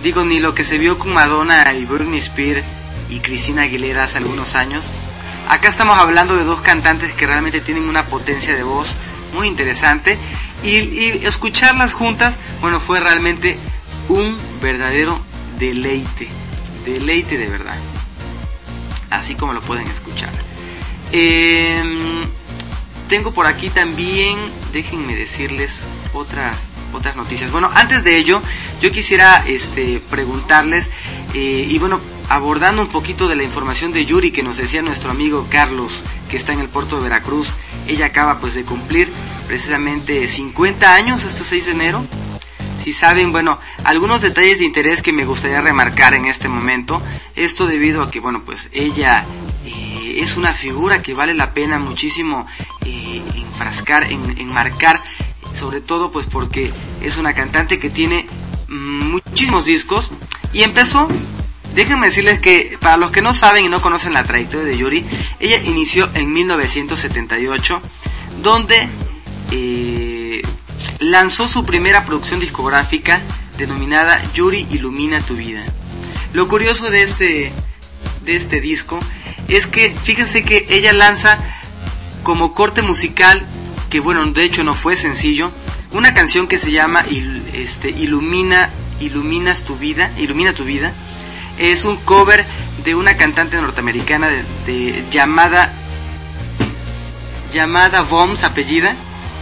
digo, ni lo que se vio con Madonna y Britney Spears y Christina Aguilera hace algunos años. Acá estamos hablando de dos cantantes que realmente tienen una potencia de voz muy interesante, y, y escucharlas juntas, bueno, fue realmente un verdadero deleite, deleite de verdad, así como lo pueden escuchar. Eh, tengo por aquí también, déjenme decirles otras otras noticias. Bueno, antes de ello, yo quisiera este preguntarles, eh, y bueno, abordando un poquito de la información de Yuri que nos decía nuestro amigo Carlos, que está en el puerto de Veracruz. Ella acaba pues de cumplir precisamente cincuenta años este seis de enero. Si saben, bueno, algunos detalles de interés que me gustaría remarcar en este momento. Esto debido a que, bueno, pues ella eh, es una figura que vale la pena muchísimo eh, enfrascar, en, enmarcar, sobre todo pues porque es una cantante que tiene mmm, muchísimos discos, y empezó, déjenme decirles que para los que no saben y no conocen la trayectoria de Yuri, ella inició en mil novecientos setenta y ocho, donde eh, lanzó su primera producción discográfica denominada Yuri Ilumina tu Vida. Lo curioso de este, de este disco es que, fíjense que ella lanza como corte musical, que bueno, de hecho no fue sencillo, una canción que se llama Il, este, Ilumina, Iluminas tu Vida, Ilumina tu Vida. Es un cover de una cantante norteamericana de, de llamada llamada Bombs, apellida.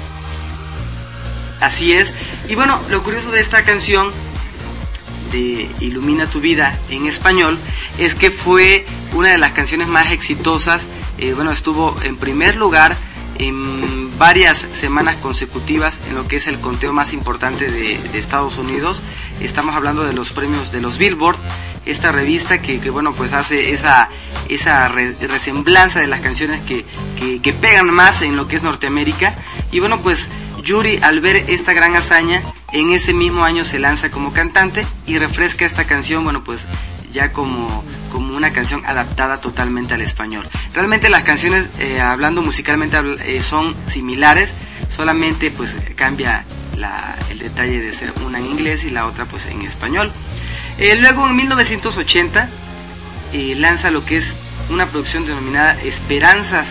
Así es. Y bueno, lo curioso de esta canción de Ilumina tu Vida en español es que fue una de las canciones más exitosas. Eh, bueno, estuvo en primer lugar en varias semanas consecutivas en lo que es el conteo más importante de, de Estados Unidos. Estamos hablando de los premios de los Billboard, esta revista que, que bueno, pues hace esa esa re, resemblanza de las canciones que, que, que pegan más en lo que es Norteamérica. Y bueno, pues Yuri, al ver esta gran hazaña, en ese mismo año se lanza como cantante y refresca esta canción, bueno, pues ya como, como una canción adaptada totalmente al español. Realmente las canciones, eh, hablando musicalmente, eh, son similares, solamente pues cambia la, el detalle de ser una en inglés y la otra pues en español. Eh, luego en mil novecientos ochenta eh, lanza lo que es una producción denominada Esperanzas.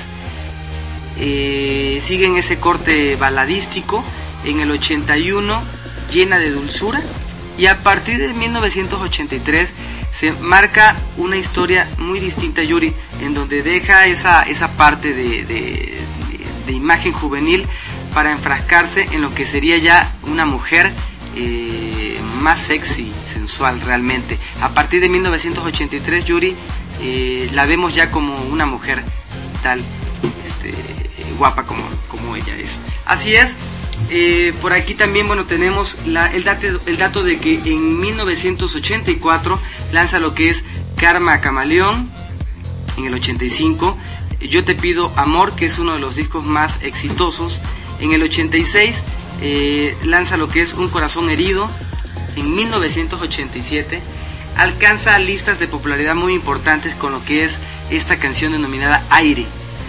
Eh, sigue en ese corte baladístico. En el ochenta y uno, Llena de Dulzura, y a partir de mil novecientos ochenta y tres se marca una historia muy distinta, Yuri, en donde deja esa, esa parte de, de, de, de imagen juvenil para enfrascarse en lo que sería ya una mujer eh, más sexy, sensual realmente. A partir de mil novecientos ochenta y tres, Yuri eh, la vemos ya como una mujer tal, este, guapa como, como ella es. Así es. Eh, por aquí también, bueno, tenemos la, el, dato, el dato de que en mil novecientos ochenta y cuatro lanza lo que es Karma Camaleón. En el ochenta y cinco, Yo te pido amor, que es uno de los discos más exitosos. En el ochenta y seis eh, lanza lo que es Un corazón herido. En mil novecientos ochenta y siete alcanza listas de popularidad muy importantes con lo que es esta canción denominada Aire.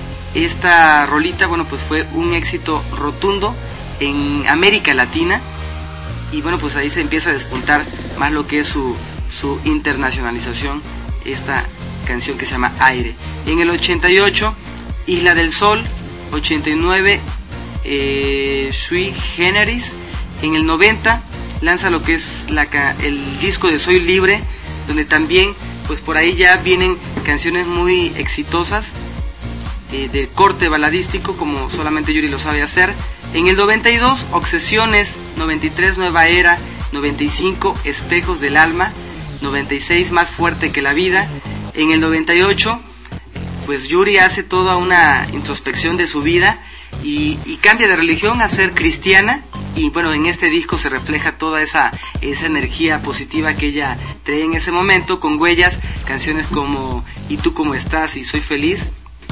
Esta rolita, bueno, pues fue un éxito rotundo en América Latina, y bueno, pues ahí se empieza a despuntar más lo que es su, su internacionalización, esta canción que se llama Aire. En el ochenta y ocho, Isla del Sol. Ochenta y nueve, eh, Sui Generis. En el noventa lanza lo que es la, el disco de Soy Libre, donde también pues por ahí ya vienen canciones muy exitosas eh, de corte baladístico, como solamente Yuri lo sabe hacer. En el noventa y dos, Obsesiones. Noventa y tres, Nueva Era. Noventa y cinco, Espejos del Alma. Noventa y seis, Más Fuerte que la Vida. En el noventa y ocho, pues Yuri hace toda una introspección de su vida y, y cambia de religión a ser cristiana. Y bueno, en este disco se refleja toda esa, esa energía positiva que ella trae en ese momento, con Huellas, canciones como ¿Y tú cómo estás? Y Soy feliz,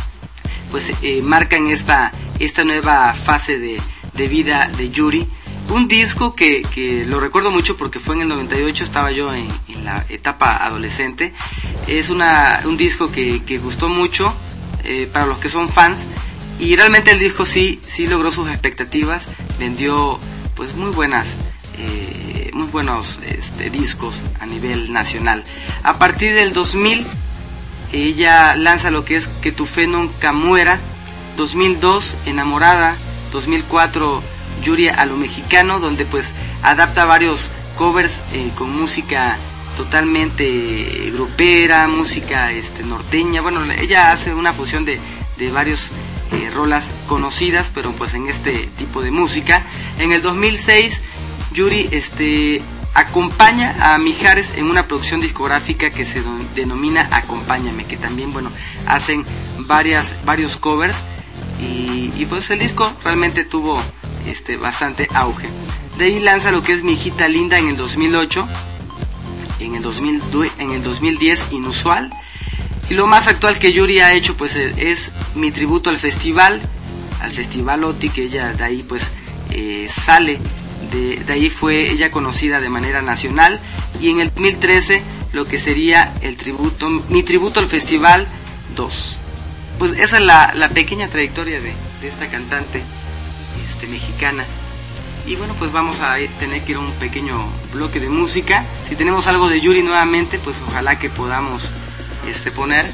pues eh, marcan esta, esta nueva fase de, de vida de Yuri. Un disco que, que lo recuerdo mucho porque fue en el noventa y ocho, estaba yo en, en la etapa adolescente. Es una, un disco que, que gustó mucho eh, para los que son fans, y realmente el disco sí, sí logró sus expectativas, vendió pues muy buenas, eh, muy, buenos este, discos a nivel nacional. A partir del dos mil, ella lanza lo que es Que tu fe nunca muera, dos mil dos, Enamorada, dos mil cuatro, Yuri a lo mexicano, donde pues adapta varios covers eh, con música totalmente grupera, música este, norteña. Bueno, ella hace una fusión de, de varios eh, rolas conocidas, pero pues en este tipo de música. En el dos mil seis, Yuri este, acompaña a Mijares en una producción discográfica que se do, denomina Acompáñame, que también, bueno, hacen varias, varios covers, y, y pues el disco realmente tuvo este, bastante auge. De ahí lanza lo que es Mi hijita linda en el dos mil ocho, en el, dos mil, en el dos mil diez Inusual, y lo más actual que Yuri ha hecho pues es, es Mi tributo al festival, al festival O T I, que ella de ahí pues eh, sale, de, de ahí fue ella conocida de manera nacional, y en el dos mil trece lo que sería el tributo, Mi tributo al festival dos. Pues esa es la, la pequeña trayectoria de, de esta cantante este, mexicana. Y bueno, pues vamos a tener que ir a un pequeño bloque de música. Si tenemos algo de Yuri nuevamente, pues ojalá que podamos este, poner.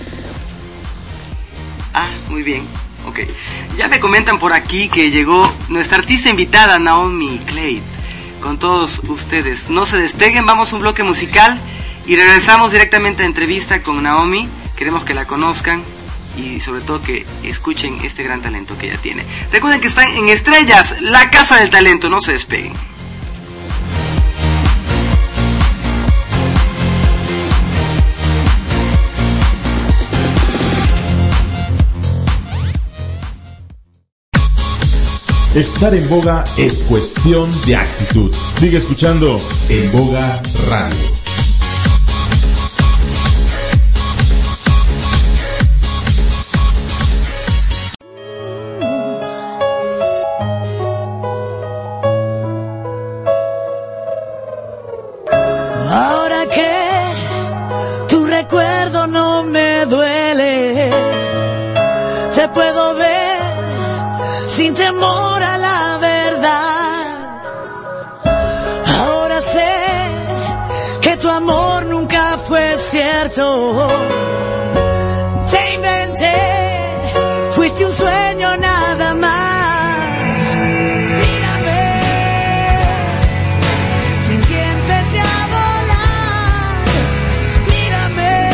Ah, muy bien, ok. Ya me comentan por aquí que llegó nuestra artista invitada, Naomi Clay, con todos ustedes. No se despeguen, vamos a un bloque musical y regresamos directamente a entrevista con Naomi. Queremos que la conozcan y sobre todo que escuchen este gran talento que ella tiene. Recuerden que están en Estrellas, la casa del talento, no se despeguen. Estar en boga es cuestión de actitud. Sigue escuchando En Boga Radio. Puedo ver sin temor a la verdad. Ahora sé que tu amor nunca fue cierto. Te inventé, fuiste un sueño nada más. Mírame, sin ti empecé a volar. Mírame,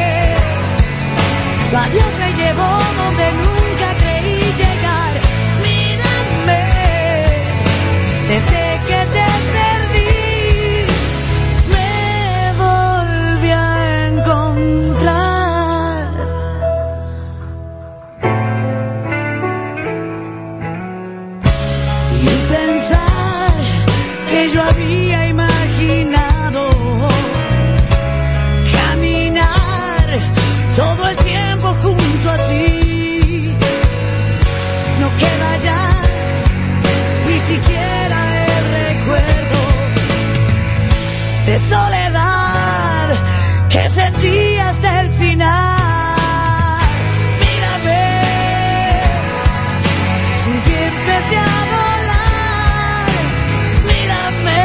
tu adiós me llevó donde nunca creí llegar. Mírame, desde que te perdí, me volví a encontrar. Y pensar que yo había imaginado caminar todo el tiempo junto a ti, no queda ya ni siquiera el recuerdo de soledad que sentí hasta el final. Mírame, sin ti empecé a volar. Mírame,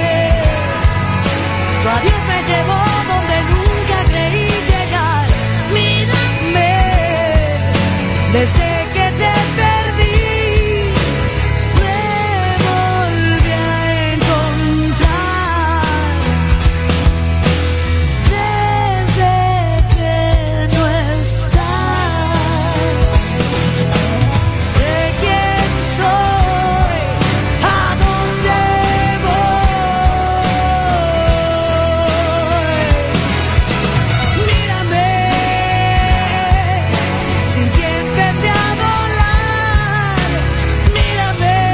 tu adiós me llevó donde nunca creí llegar. Mírame, desde que te perdí, me volví a encontrar. Desde que no estás, sé quién soy, a dónde voy. Mírame, sin ti empecé a volar. Mírame,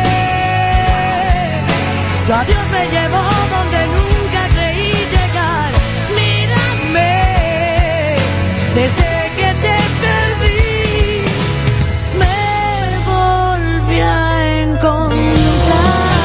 tu adiós me llevó donde nunca creí llegar. Mírame, desde que te perdí, me volví a encontrar.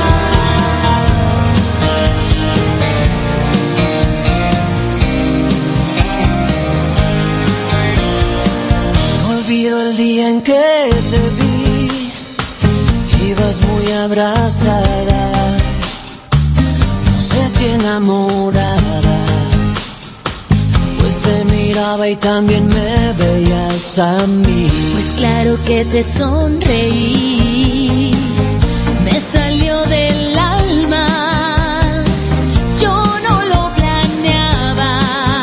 No olvido el día en que te vi, ibas muy abrazada. No sé si sentí enamorada, pues te miraba y también me veías a mí. Pues claro que te sonreí, me salió del alma, yo no lo planeaba.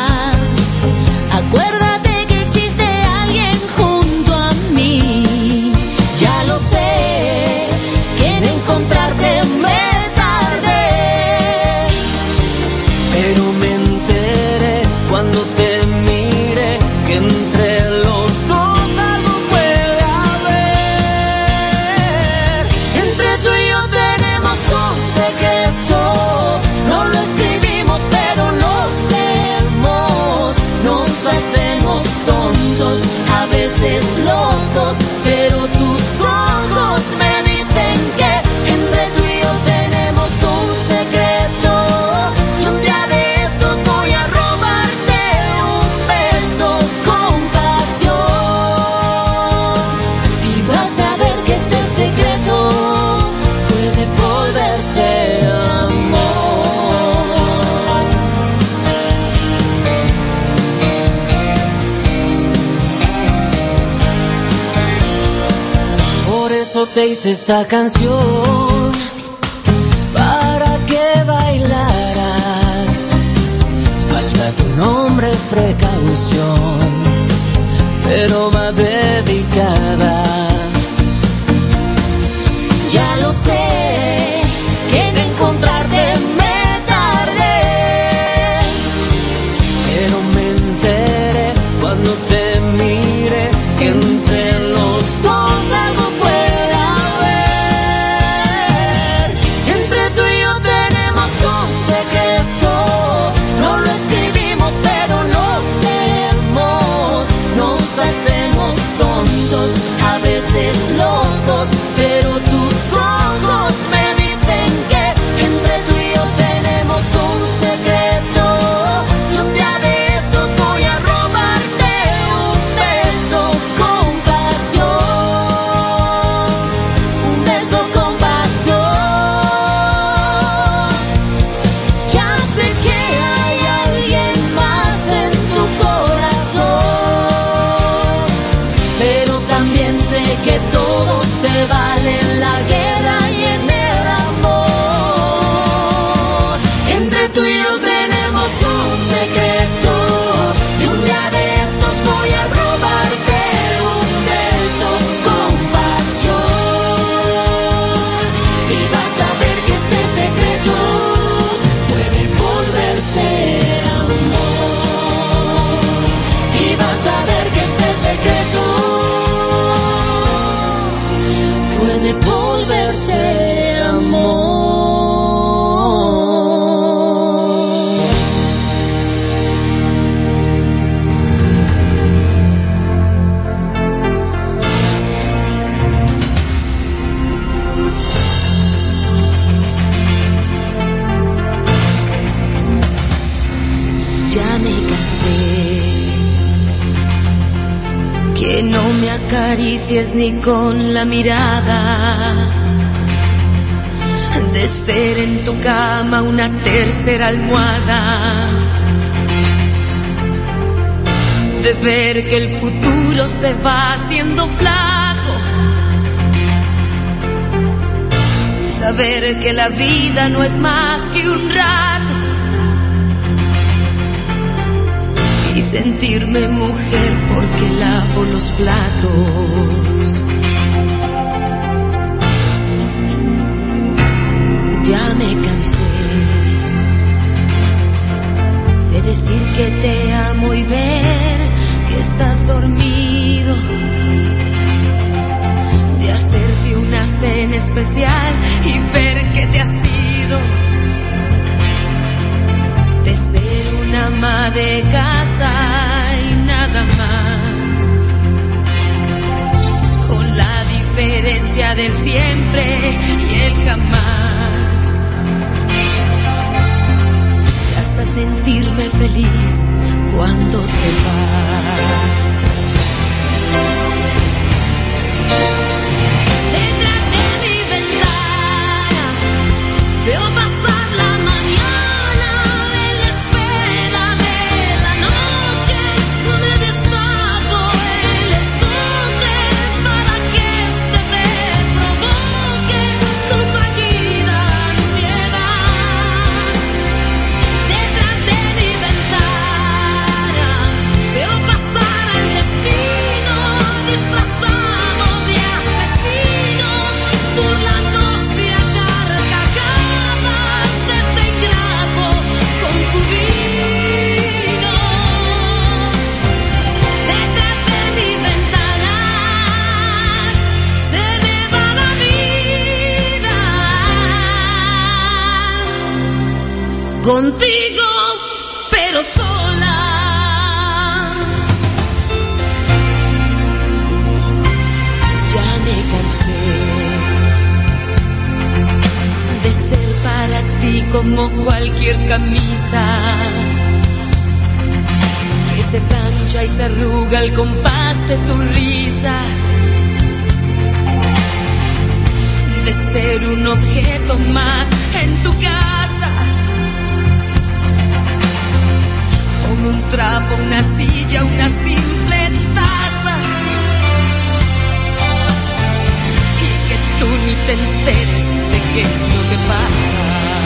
Acuérdate que existe alguien junto a mí. Ya lo sé, que en encontrarte me tardé, pero me enteré cuando te miré que entre los dos algo puede haber. Entre tú y yo tenemos un secreto, no lo escribimos pero lo leemos. Nos hacemos tontos, a veces locos, pero tus ojos me dicen que entre tú y yo tenemos un secreto. Y un día de estos voy a robarte un beso con pasión, y vas a ver que este secreto puede volverse amor. Por eso te hice esta canción, para que bailaras. Falta tu nombre, es precaución, pero va dedicada. Ya lo sé, que en encontrarte me tardé, pero me enteré cuando te miré que entre los dos algo puede haber. Entre tú y yo tenemos un secreto, no lo escribimos pero lo leemos. Nos hacemos tontos, a veces locos, pero tus ojos me dicen que entre tú y yo tenemos un secreto. Y un día de estos voy a robarte un beso con pasión, un beso con pasión. Ya sé que hay alguien más en tu corazón, pero también sé que todo se vale en la guerra y en el amor. Entre tú y yo tenemos un secreto, y un día de estos voy a robarte un beso con pasión, y vas a ver que este secreto puede volverse amor. Y vas a ver que este secreto puede volverse amor. Ya me cansé, que no me acaricies ni con la mirada, de ser en tu cama una tercera almohada, de ver que el futuro se va haciendo flaco, saber que la vida no es más que un rato, y sentirme mujer porque lavo los platos. Ya me cansé de decir que te amo y ver que estás dormido, de hacerte una cena especial y ver que te has ido, de ser una ama de casa y nada más, con la diferencia del siempre y el jamás, y hasta sentirme feliz cuando te vas. Detrás de mi ventana veo pasar la mañana. contigo, pero sola. Ya me cansé de ser para ti como cualquier camisa que se plancha y se arruga al compás de tu risa, de ser un objeto más en tu casa, como un trapo, una silla, una simple taza, y que tú ni te enteres de qué es lo que pasa.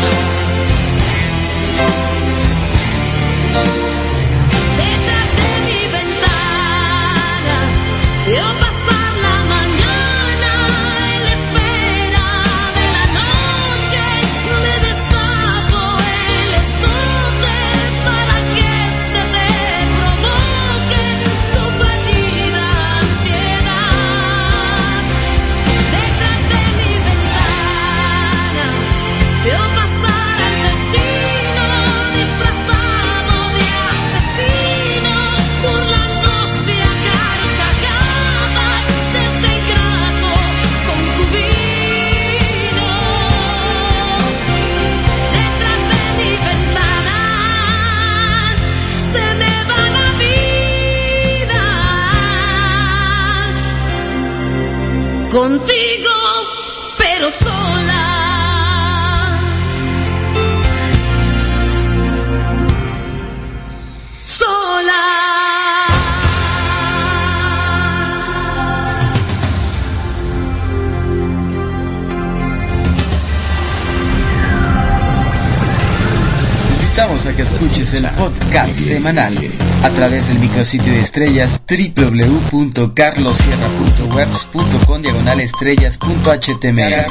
Detrás de mi ventana veo pasar la mañana en la espera de la noche. Me destapo el escote para que este te provoque tu fallida ansiedad. Detrás de mi ventana veo pasar el destino disfrazado de asesino, burlándose a carcajadas de este ingrato concubino. Detrás de mi ventana se me va la vida, contigo pero sola. Sola. Invitamos a que escuches el podcast semanal a través del micrositio de estrellas doble u doble u doble u punto carlos sierra punto webs punto com diagonal estrellas punto h t m l.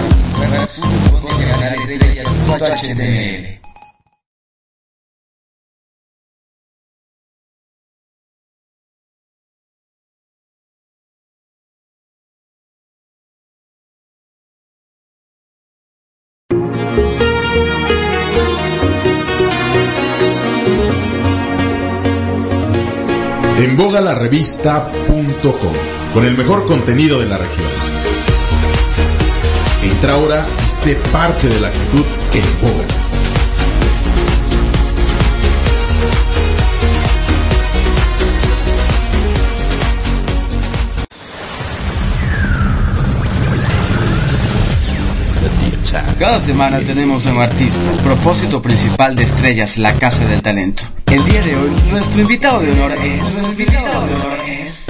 En boga la revista punto com, con el mejor contenido de la región. Entra ahora y sé parte de la actitud en boga. Cada semana tenemos un artista, propósito principal de Estrellas, la Casa del Talento. El día de hoy, nuestro invitado de honor es... Nuestro invitado de honor es...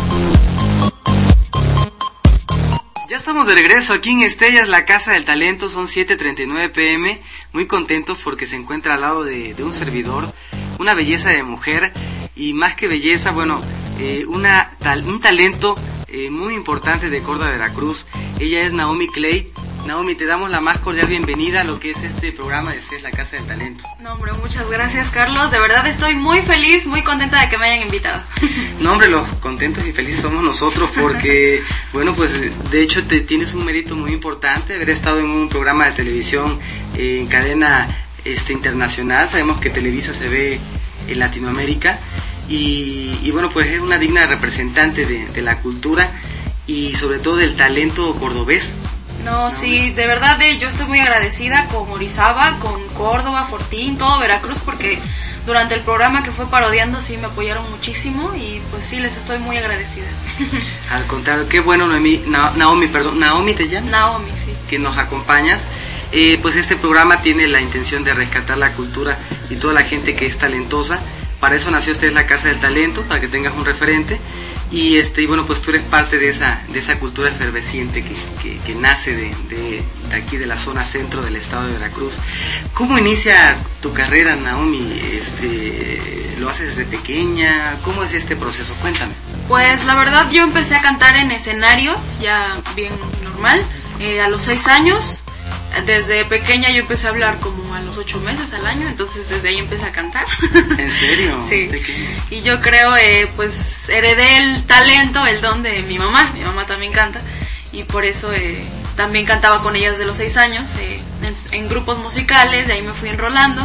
Ya estamos de regreso aquí en Estrellas, la Casa del Talento, son siete treinta y nueve pm, muy contentos porque se encuentra al lado de, de un servidor, una belleza de mujer, y más que belleza, bueno, eh, una tal, un talento eh, muy importante de Córdoba, Veracruz. Ella es Naomi Clay. Naomi, te damos la más cordial bienvenida a lo que es este programa de Estrellas, la Casa del Talento. No, hombre, muchas gracias, Carlos. De verdad estoy muy feliz, muy contenta de que me hayan invitado. No, hombre, los contentos y felices somos nosotros porque, bueno, pues de hecho te tienes un mérito muy importante haber estado en un programa de televisión eh, en cadena este, internacional. Sabemos que Televisa se ve en Latinoamérica y, y bueno, pues es una digna representante de, de la cultura y sobre todo del talento cordobés. No, sí, de verdad eh, yo estoy muy agradecida con Orizaba, con Córdoba, Fortín, todo Veracruz, porque durante el programa que fue parodiando sí me apoyaron muchísimo y pues sí, les estoy muy agradecida. Al contrario, qué bueno, Naomi, Na, Naomi, perdón, Naomi te llamas. Naomi, sí. Que nos acompañas. Eh, pues este programa tiene la intención de rescatar la cultura y toda la gente que es talentosa. Para eso nació Esta es la Casa del Talento, para que tengas un referente. Y este y bueno, pues tú eres parte de esa de esa cultura efervesciente que, que, que nace de, de, de aquí de la zona centro del estado de Veracruz. ¿Cómo inicia tu carrera, Naomi? Este, ¿lo haces desde pequeña? ¿Cómo es este proceso? Cuéntame. Pues la verdad yo empecé a cantar en escenarios, ya bien normal, eh, a los seis años. Desde pequeña yo empecé a hablar como a los ocho meses al año, entonces desde ahí empecé a cantar. ¿En serio? Sí. Y yo creo, eh, pues heredé el talento, el don de mi mamá. Mi mamá también canta y por eso eh, también cantaba con ella desde los seis años, eh, en, en grupos musicales. De ahí me fui enrolando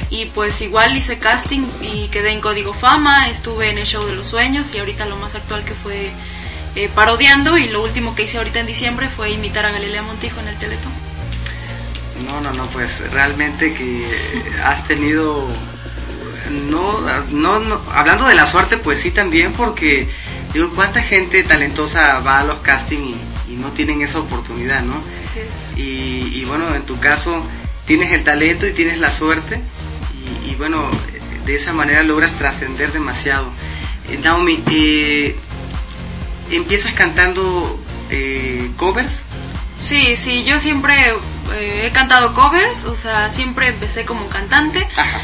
y pues igual hice casting y quedé en Código Fama, estuve en el Show de los Sueños y ahorita lo más actual que fue eh, Parodiando, y lo último que hice ahorita en diciembre fue imitar a Galilea Montijo en el Teletón. No, no, no, pues realmente que has tenido, no, no, no, hablando de la suerte, pues sí también, porque digo, cuánta gente talentosa va a los castings y, y no tienen esa oportunidad, ¿no? Así es. Y, y bueno, en tu caso tienes el talento y tienes la suerte y, y bueno, de esa manera logras trascender demasiado. Eh, Naomi, eh, ¿empiezas cantando eh, covers? Sí, sí, yo siempre eh, he cantado covers, o sea, siempre empecé como cantante.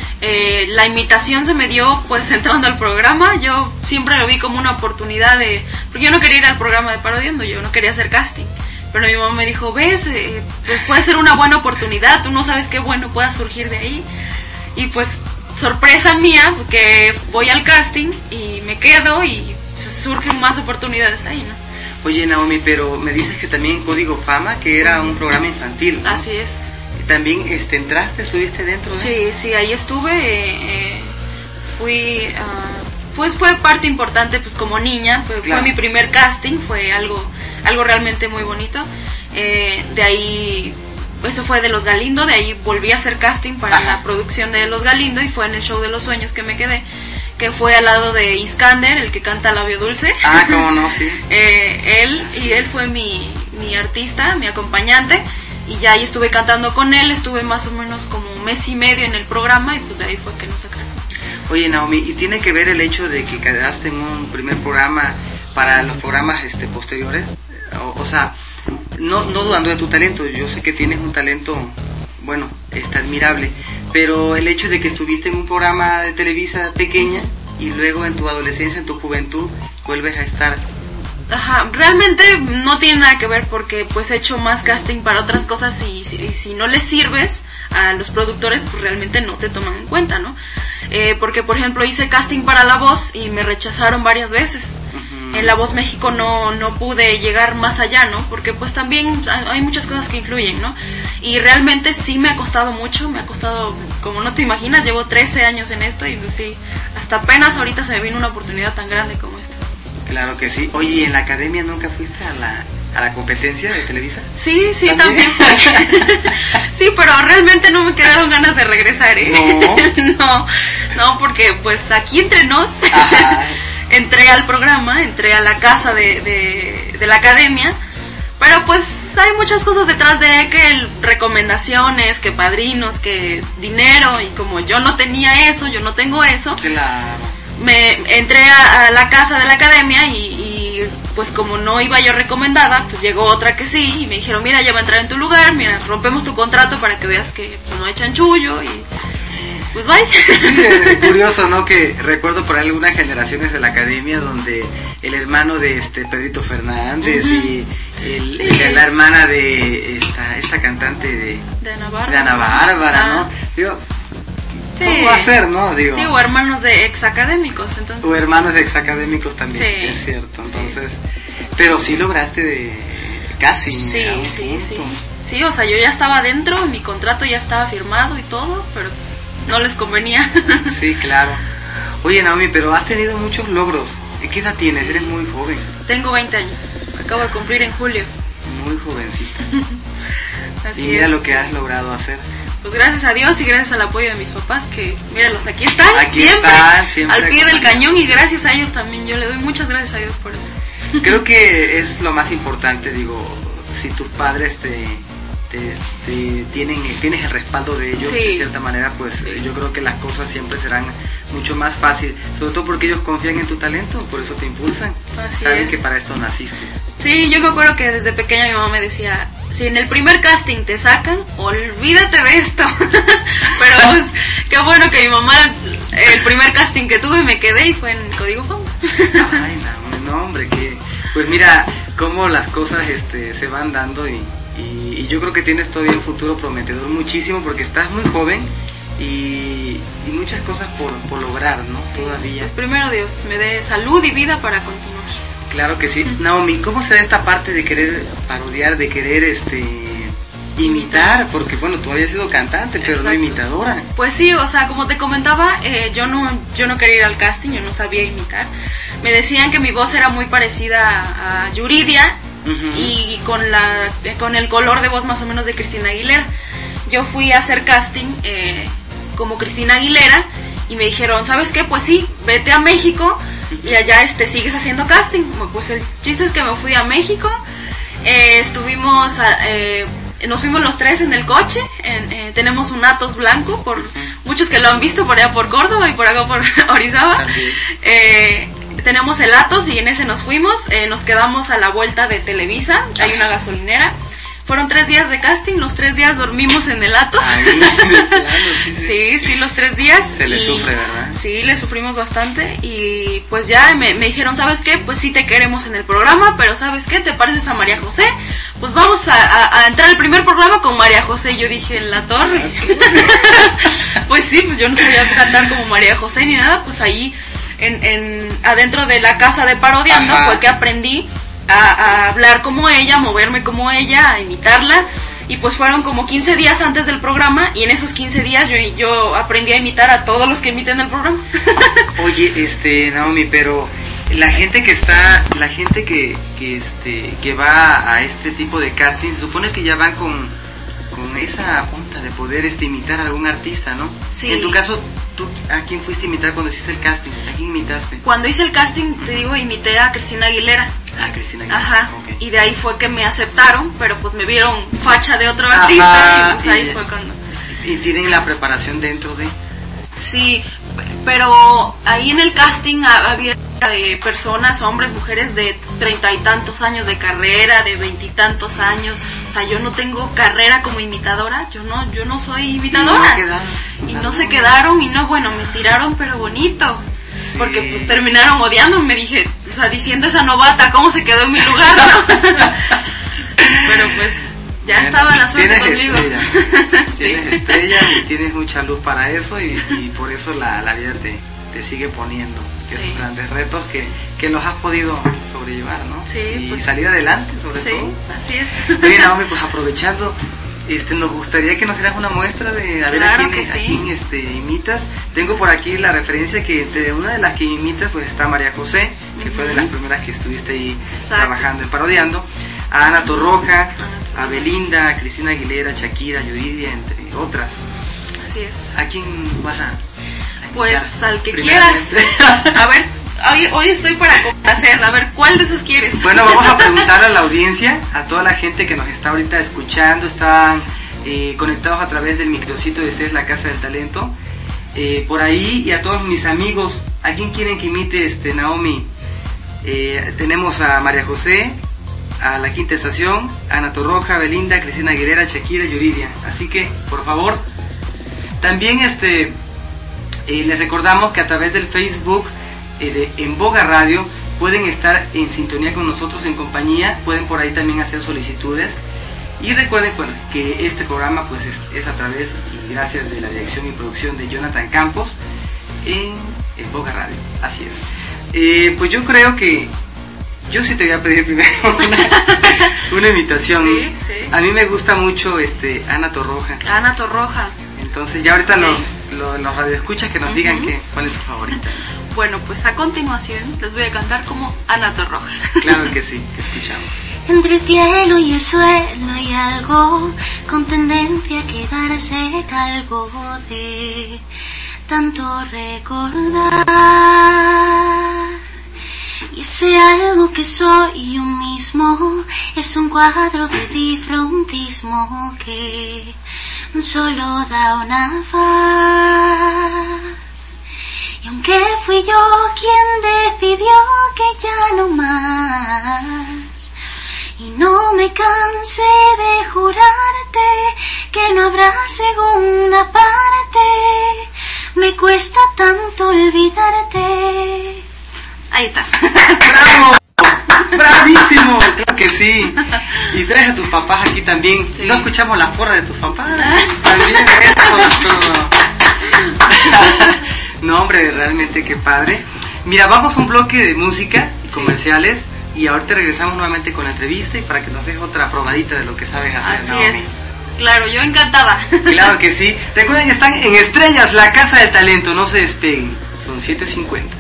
Eh, la imitación se me dio pues entrando al programa, yo siempre lo vi como una oportunidad de... Porque yo no quería ir al programa de Parodiando, yo no quería hacer casting. Pero mi mamá me dijo, ves, eh, pues puede ser una buena oportunidad, tú no sabes qué bueno pueda surgir de ahí. Y pues sorpresa mía, que voy al casting y me quedo y surgen más oportunidades ahí, ¿no? Oye, Naomi, pero me dices que también Código Fama, que era un programa infantil, ¿no? Así es. ¿También este, entraste, estuviste dentro de...? Sí, sí, ahí estuve, eh, fui, uh, pues fue parte importante, pues como niña, fue, claro. Fue mi primer casting, fue algo, algo realmente muy bonito. Eh, de ahí, eso fue de Los Galindo, de ahí volví a hacer casting para Ajá. la producción de Los Galindo y fue en el Show de los Sueños que me quedé, que fue al lado de Iskander, el que canta Labio Dulce. Ah, cómo no, sí. eh, él, y él fue mi, mi artista, mi acompañante, y ya ahí estuve cantando con él, estuve más o menos como un mes y medio en el programa, y pues de ahí fue que nos sacaron. Oye, Naomi, ¿y tiene que ver el hecho de que quedaste en un primer programa para los programas este posteriores? O, o sea, no, no dudando de tu talento, yo sé que tienes un talento, bueno, está admirable, pero el hecho de que estuviste en un programa de Televisa pequeña y luego en tu adolescencia, en tu juventud, vuelves a estar... Ajá, realmente no tiene nada que ver porque pues he hecho más casting para otras cosas y, y, y si no les sirves a los productores, pues realmente no te toman en cuenta, ¿no? Eh, porque por ejemplo hice casting para La Voz y me rechazaron varias veces. Uh-huh. En La Voz México no, no pude llegar más allá, ¿no? Porque pues también hay muchas cosas que influyen, ¿no? Y realmente sí me ha costado mucho, me ha costado, como no te imaginas, llevo trece años en esto y pues sí, hasta apenas ahorita se me vino una oportunidad tan grande como esta. Claro que sí. Oye, ¿en la academia nunca fuiste a la, a la competencia de Televisa? Sí, sí, también, también sí, pero realmente no me quedaron ganas de regresar, ¿eh? No, no, no, porque pues aquí entre nos... entré al programa, entré a la casa de, de, de la academia, pero pues hay muchas cosas detrás de que recomendaciones, que padrinos, que dinero, y como yo no tenía eso, yo no tengo eso, claro. me entré a, a la casa de la academia y, y pues como no iba yo recomendada, pues llegó otra que sí, y me dijeron, mira, ya va a entrar en tu lugar, mira, rompemos tu contrato para que veas que pues, no hay chanchullo, y... pues bye. Sí, es curioso, ¿no? Que recuerdo por algunas generaciones de la academia donde el hermano de este Pedrito Fernández uh-huh. y el, sí. el, la hermana de esta esta cantante de, de Ana Bárbara, de Ana Bárbara ah. ¿no? Digo, sí. ¿cómo va a ser, no? Digo, sí, o hermanos de exacadémicos, entonces. O hermanos de exacadémicos también, sí. es cierto, entonces. Sí. Pero sí lograste de casi. Sí, sí, sí. Sí, o sea, yo ya estaba dentro, mi contrato ya estaba firmado y todo, pero pues no les convenía. Sí, claro. Oye, Naomi, pero has tenido muchos logros. ¿Qué edad tienes? Eres muy joven. Tengo veinte años. Acabo de cumplir en julio. Muy jovencita. Así y mira es. lo que has logrado hacer. Pues gracias a Dios y gracias al apoyo de mis papás, que míralos, aquí están, aquí siempre, están, siempre al pie del cañón, y gracias a ellos también. Yo le doy muchas gracias a Dios por eso. Creo que es lo más importante, digo, si tus padres te... Te, te tienen tienes el respaldo de ellos, sí. de cierta manera, pues sí. yo creo que las cosas siempre serán mucho más fácil, sobre todo porque ellos confían en tu talento, por eso te impulsan. Así saben es. que para esto naciste. Sí, yo me acuerdo que desde pequeña mi mamá me decía, si en el primer casting te sacan, olvídate de esto. Pero pues qué bueno que mi mamá, el primer casting que tuve me quedé y fue en Código Fama. Ay, no, no hombre, que pues mira cómo las cosas este se van dando y Y, y yo creo que tienes todavía un futuro prometedor muchísimo porque estás muy joven y, y muchas cosas por, por lograr, ¿no? Sí, todavía. Pues primero Dios me dé salud y vida para continuar. Claro que sí. Naomi, ¿cómo se da esta parte de querer parodiar, de querer este imitar, porque bueno, tú habías sido cantante, pero Exacto. no imitadora. Pues sí, o sea, como te comentaba, eh, yo no yo no quería ir al casting, yo no sabía imitar. Me decían que mi voz era muy parecida a, a Yuridia uh-huh. y, y con la con el color de voz más o menos de Cristina Aguilera. Yo fui a hacer casting eh, como Cristina Aguilera y me dijeron, ¿sabes qué? Pues sí, vete a México y allá este sigues haciendo casting. Pues el chiste es que me fui a México, eh, estuvimos a, eh, nos fuimos los tres en el coche, en, eh, tenemos un Atos blanco, por uh-huh. muchos que lo han visto por allá por Córdoba y por acá por Orizaba. Eh, tenemos el Atos y en ese nos fuimos, eh, nos quedamos a la vuelta de Televisa, hay una gasolinera. Fueron tres días de casting, los tres días dormimos en el Atos. Ay, sí, claro, sí, sí. sí, sí, los tres días. Se le y, sufre, ¿verdad? Sí, le sufrimos bastante y pues ya me, me dijeron, ¿sabes qué? Pues sí te queremos en el programa, pero ¿sabes qué? ¿Te pareces a María José? Pues vamos a, a, a entrar al primer programa con María José. Y yo dije, en la torre. Pues sí, pues yo no sabía cantar como María José ni nada, pues ahí en, en adentro de la casa de Parodiando Ajá. fue que aprendí A, a hablar como ella, moverme como ella, a imitarla. Y pues fueron como quince días antes del programa y en esos quince días yo, yo aprendí a imitar a todos los que imiten el programa. Oye, este, Naomi, pero la gente que está, la gente que, que este, que va a este tipo de casting, se supone que ya van con, con esa punta de poder este, imitar a algún artista, ¿no? Sí. En tu caso, ¿tú a quién fuiste a imitar cuando hiciste el casting? ¿A quién imitaste? Cuando hice el casting, te digo, imité a Cristina Aguilera. Ah, Cristina Aguilera. Ajá, okay. Y de ahí fue que me aceptaron, pero pues me vieron facha de otro artista. Ajá, y pues ahí y, fue cuando... ¿Y tienen la preparación dentro de...? Sí, pero ahí en el casting había eh, personas, hombres, mujeres de treinta y tantos años de carrera, de veintitantos años. O sea, yo no tengo carrera como imitadora, yo no, yo no soy imitadora. Y no, quedaron, y no se quedaron y no, bueno, me tiraron pero bonito. Sí. Porque pues terminaron odiando, me dije, o sea, diciendo esa novata, ¿cómo se quedó en mi lugar? ¿No? Pero pues ya bueno, estaba la suerte tienes conmigo. Estrella. Sí. Tienes estrella y tienes mucha luz para eso y, y por eso la, la vida te, te sigue poniendo sí. esos grandes retos que, que los has podido sobrellevar, ¿no? Sí. Y pues, salir adelante sobre sí, todo. Así es. Oye, Naomi, pues aprovechando... Este, nos gustaría que nos dieras una muestra de a ver claro a quién, sí. a quién este, imitas. Tengo por aquí la referencia que de una de las que imitas pues está María José, que uh-huh. fue de las primeras que estuviste ahí Exacto. trabajando y parodiando, a Ana Torroja, a Belinda, a Cristina Aguilera, Shakira, Yuridia, entre otras. Así es. ¿A quién vas a, a Pues al que quieras. A ver, hoy, hoy estoy para complacer, a ver, ¿cuál de esos quieres? Bueno, vamos a preguntar a la audiencia, a toda la gente que nos está ahorita escuchando, están eh, conectados a través del microcito de Esta es la Casa del Talento, eh, por ahí, y a todos mis amigos, ¿a quién quieren que imite este Naomi? Eh, tenemos a María José, a La Quinta Estación, a Ana Torroja, Belinda, Cristina Aguilera, Shakira, Yuridia, así que, por favor, también este eh, les recordamos que a través del Facebook de En Boga Radio pueden estar en sintonía con nosotros, en compañía, pueden por ahí también hacer solicitudes y recuerden bueno, que este programa pues es, es a través y gracias de la dirección y producción de Jonathan Campos en En Boga Radio, así es. Eh, pues yo creo que yo sí te voy a pedir primero una, una imitación. Sí, sí. A mí me gusta mucho este Ana Torroja. Ana Torroja. Entonces ya ahorita okay. los, los, los radioescuchas que nos uh-huh. digan que, cuál es su favorita. Bueno, pues a continuación les voy a cantar como Ana Torroja. Claro que sí, te escuchamos. Entre el cielo y el suelo hay algo con tendencia a quedarse calvo de tanto recordar. Y ese algo que soy yo mismo es un cuadro de difrontismo que solo da una faz. Y aunque fui yo quien decidió que ya no más, y no me cansé de jurarte que no habrá segunda parte, me cuesta tanto olvidarte. Ahí está. ¡Bravo! ¡Bravísimo! Claro que sí. Y traes a tus papás aquí también. Sí. No escuchamos las porras de tus papás. También eso. No, hombre, realmente qué padre. Mira, vamos a un bloque de música, sí. comerciales, y ahorita regresamos nuevamente con la entrevista y para que nos dejes otra probadita de lo que sabes hacer. Así Naomi. es. Claro, yo encantada. Claro que sí. Recuerden que están en Estrellas, la Casa del Talento. No se despeguen. Son siete cincuenta.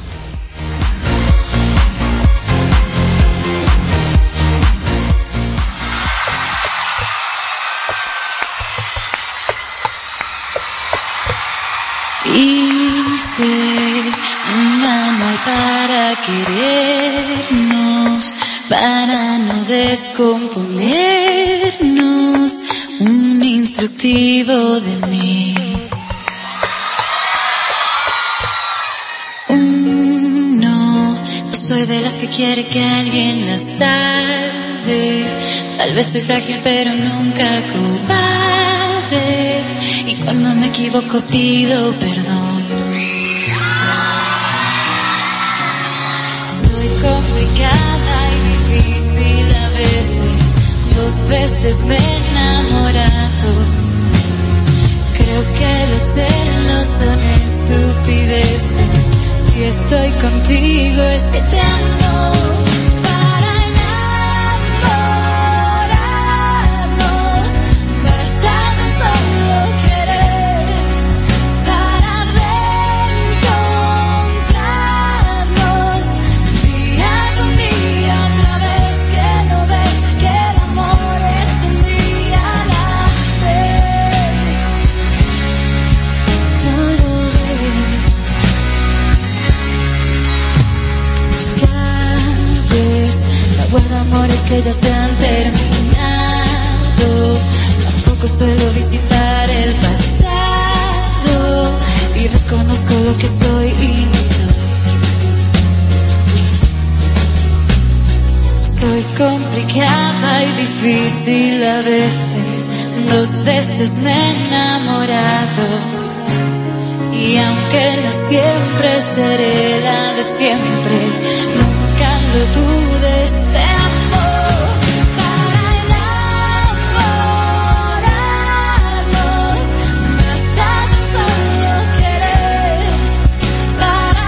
Hice un manual para querernos, para no descomponernos, un instructivo de mí. Mm, no, no soy de las que quiere que alguien las salve. Tal vez soy frágil pero nunca cobarde. Y cuando me equivoco pido perdón. Soy complicada y difícil a veces. Dos veces me he enamorado. Creo que los celos son estupideces. Si estoy contigo es que te amo. Para enamorarnos basta tan solo querer. Para reencontrarnos día con día otra vez. Que no ves que el amor es un día a la vez. No lo ves. Sabes, no guardo amores que ya se han terminado. Tampoco suelo visitar el pasado. Y reconozco lo que soy y no soy. Soy complicada y difícil a veces. Dos veces me he enamorado. Y aunque no siempre seré la de siempre, nunca lo dudes, te amo. Para enamorarnos basta tan solo querer. Para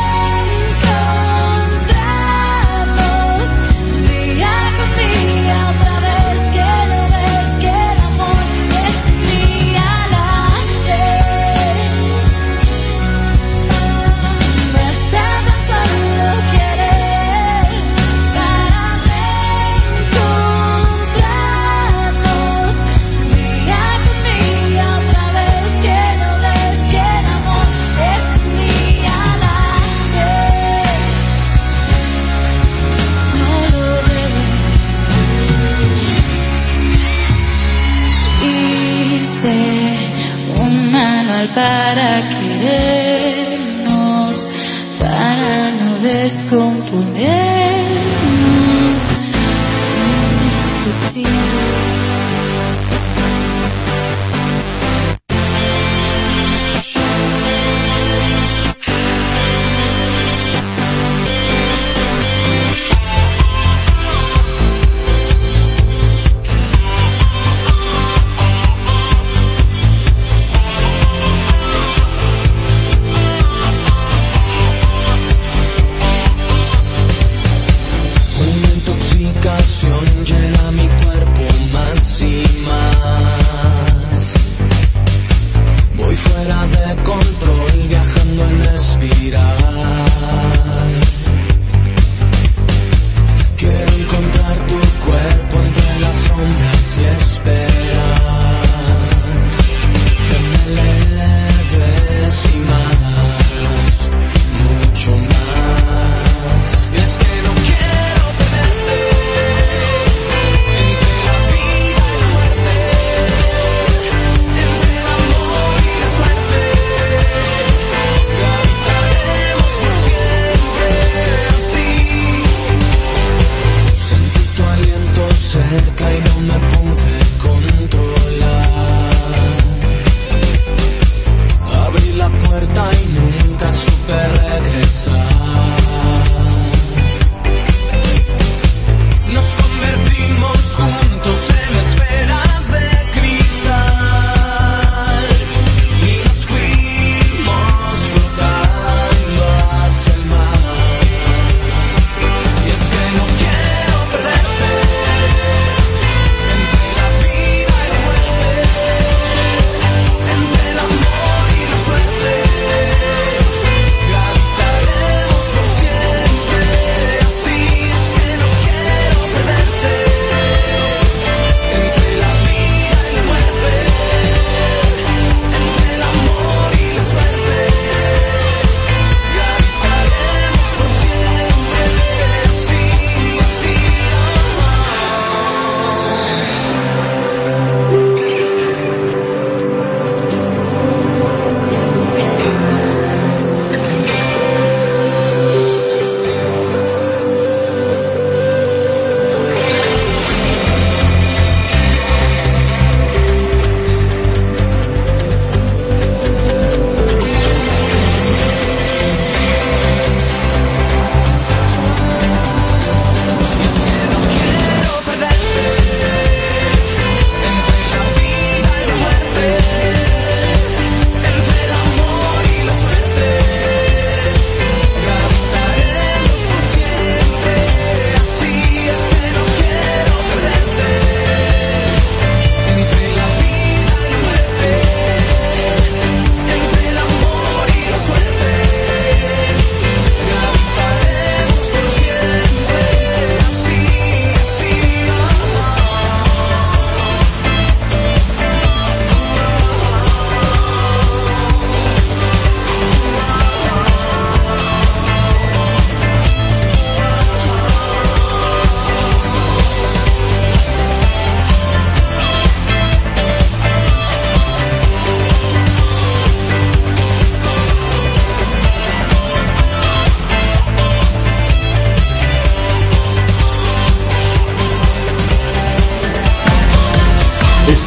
reencontrarnos día con día otra vez. Que no ves que el amor es un día a la vez. Basta tan solo querer. Para reencontrarnos día con día otra vez. Que no ves que el amor es un día a la vez. No lo ves. Hice un manual para querernos, para no descomponernos, un instructivo.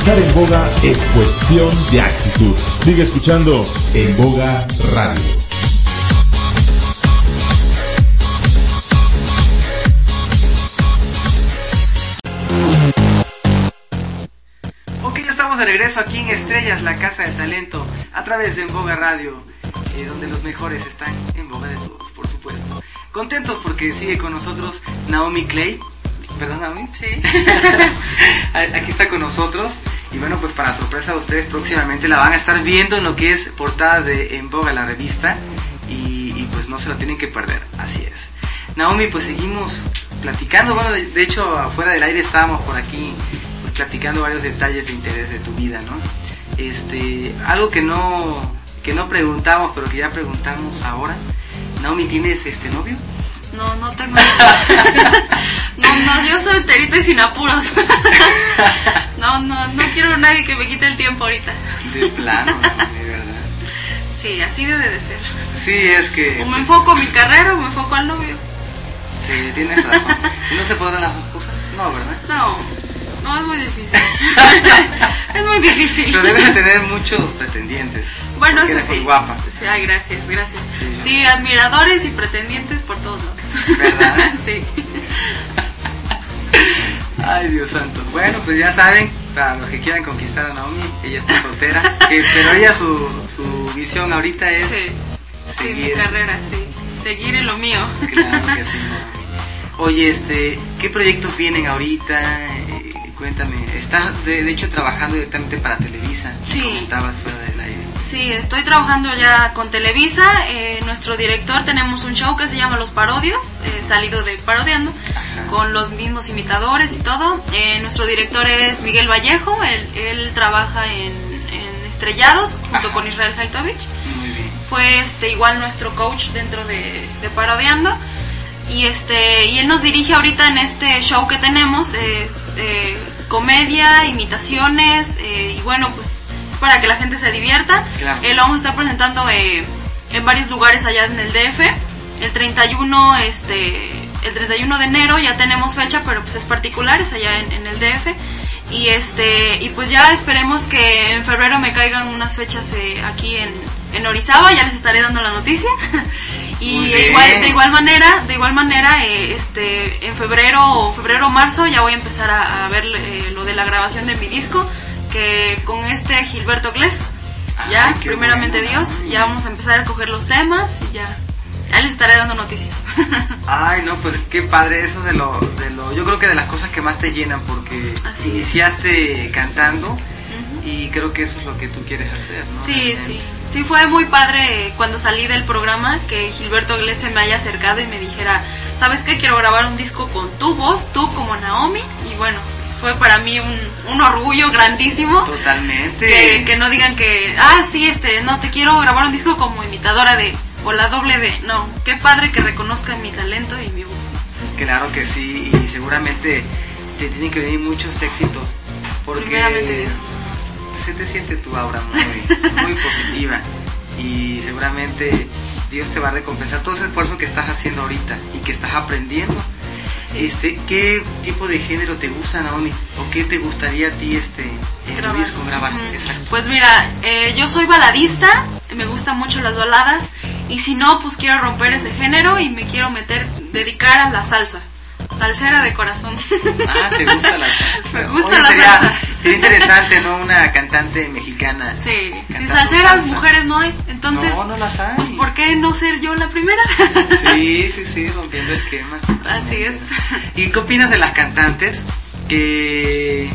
Estar en boga es cuestión de actitud. Sigue escuchando En Boga Radio. Ok, ya estamos de regreso aquí en Estrellas, la Casa del Talento, a través de En Boga Radio, eh, donde los mejores están en boga de todos, por supuesto. Contentos porque sigue con nosotros Naomi Clay. ¿Verdad, Naomi? Sí. Aquí está con nosotros. Y bueno, pues para sorpresa de ustedes, próximamente la van a estar viendo en lo que es portadas de En Boga, la revista. Y, y pues no se lo tienen que perder, así es. Naomi, pues seguimos platicando. Bueno, de, de hecho, afuera del aire estábamos por aquí pues, platicando varios detalles de interés de tu vida, ¿no? Este, algo que no, que no preguntamos, pero que ya preguntamos ahora. Naomi, ¿tienes este novio? No, no tengo. No, no, yo soy enterita y sin apuros. No, no, no quiero a nadie que me quite el tiempo ahorita. De plano, de verdad. Sí, así debe de ser. Sí, es que... O me enfoco a mi carrera o me enfoco al novio. Sí, tienes razón. ¿Y no se podrán las dos cosas? No, ¿verdad? No, no, es muy difícil. Es muy difícil. Pero debes de tener muchos pretendientes. Bueno, eso eres sí. Muy guapa. Sí, ay, gracias, gracias. Sí. Sí, admiradores y pretendientes por todos lados. ¿Verdad? Sí. Ay, Dios santo. Bueno, pues ya saben, para los que quieran conquistar a Naomi, ella está soltera, que, pero ella su, su visión ahorita es sí. seguir. Sí, mi carrera, sí. Seguir en lo mío. Claro que sí. Oye, este, ¿qué proyectos vienen ahorita? Eh, cuéntame. Estás, de, de hecho, trabajando directamente para Televisa. Sí. Comentabas fuera del aire. Sí, estoy trabajando ya con Televisa. Eh, nuestro director, tenemos un show que se llama Los Parodios, eh, salido de Parodiando, ajá, con los mismos imitadores y todo. Eh, nuestro director es Miguel Vallejo, él, él trabaja en, en Estrellados junto, ajá, con Israel Haitovich. Muy bien. Fue este, igual nuestro coach dentro de, de Parodiando. Y, este, y él nos dirige ahorita en este show que tenemos, es eh, comedia, imitaciones, eh, y bueno, pues para que la gente se divierta. Claro. Eh, lo vamos a estar presentando eh, en varios lugares allá en el D F. El treinta y uno, este, el treinta y uno de enero ya tenemos fecha, pero pues es particular, es allá en, en el D F. Y este y pues ya esperemos que en febrero me caigan unas fechas eh, aquí en, en Orizaba, ya les estaré dando la noticia. Y de igual, de igual manera, de igual manera, eh, este, en febrero o febrero o marzo ya voy a empezar a, a ver eh, lo de la grabación de mi disco, que con este Gilberto Glés, ya, ay, primeramente bueno, Dios, ya vamos a empezar a escoger los temas y ya, ya les estaré dando noticias. Ay, no, pues qué padre, eso de lo, de lo, yo creo que de las cosas que más te llenan, porque así iniciaste es. cantando, uh-huh, y creo que eso es lo que tú quieres hacer, ¿no? Sí, realmente. sí, sí, fue muy padre cuando salí del programa que Gilberto Glés se me haya acercado y me dijera, ¿sabes qué? Quiero grabar un disco con tu voz, tú como Naomi, y bueno, fue para mí un, un orgullo grandísimo. Totalmente. Que, que no digan que, ah, sí, este, no, te quiero grabar un disco como imitadora de, o la doble de, no, qué padre que reconozcan mi talento y mi voz. Claro que sí, y seguramente te tienen que venir muchos éxitos, porque primeramente Dios. Se te siente tu aura muy, muy positiva, y seguramente Dios te va a recompensar todo ese esfuerzo que estás haciendo ahorita y que estás aprendiendo. Sí. Este, ¿qué tipo de género te gusta, Naomi? ¿O qué te gustaría a ti este, en tu disco grabar? Uh-huh. Exacto. Pues mira, eh, yo soy baladista, me gustan mucho las baladas, y si no, pues quiero romper ese género y me quiero meter, dedicar a la salsa. Salsera de corazón. Ah, ¿te gusta la salsa? Me gusta Oye, la sería, salsa. Sería interesante, ¿no? Una cantante mexicana. Sí, sí, salseras salsa. Mujeres no hay, entonces... No, no las hay. Pues ¿por qué no ser yo la primera? Sí, sí, sí, rompiendo esquemas. Así es. ¿Y qué opinas de las cantantes que...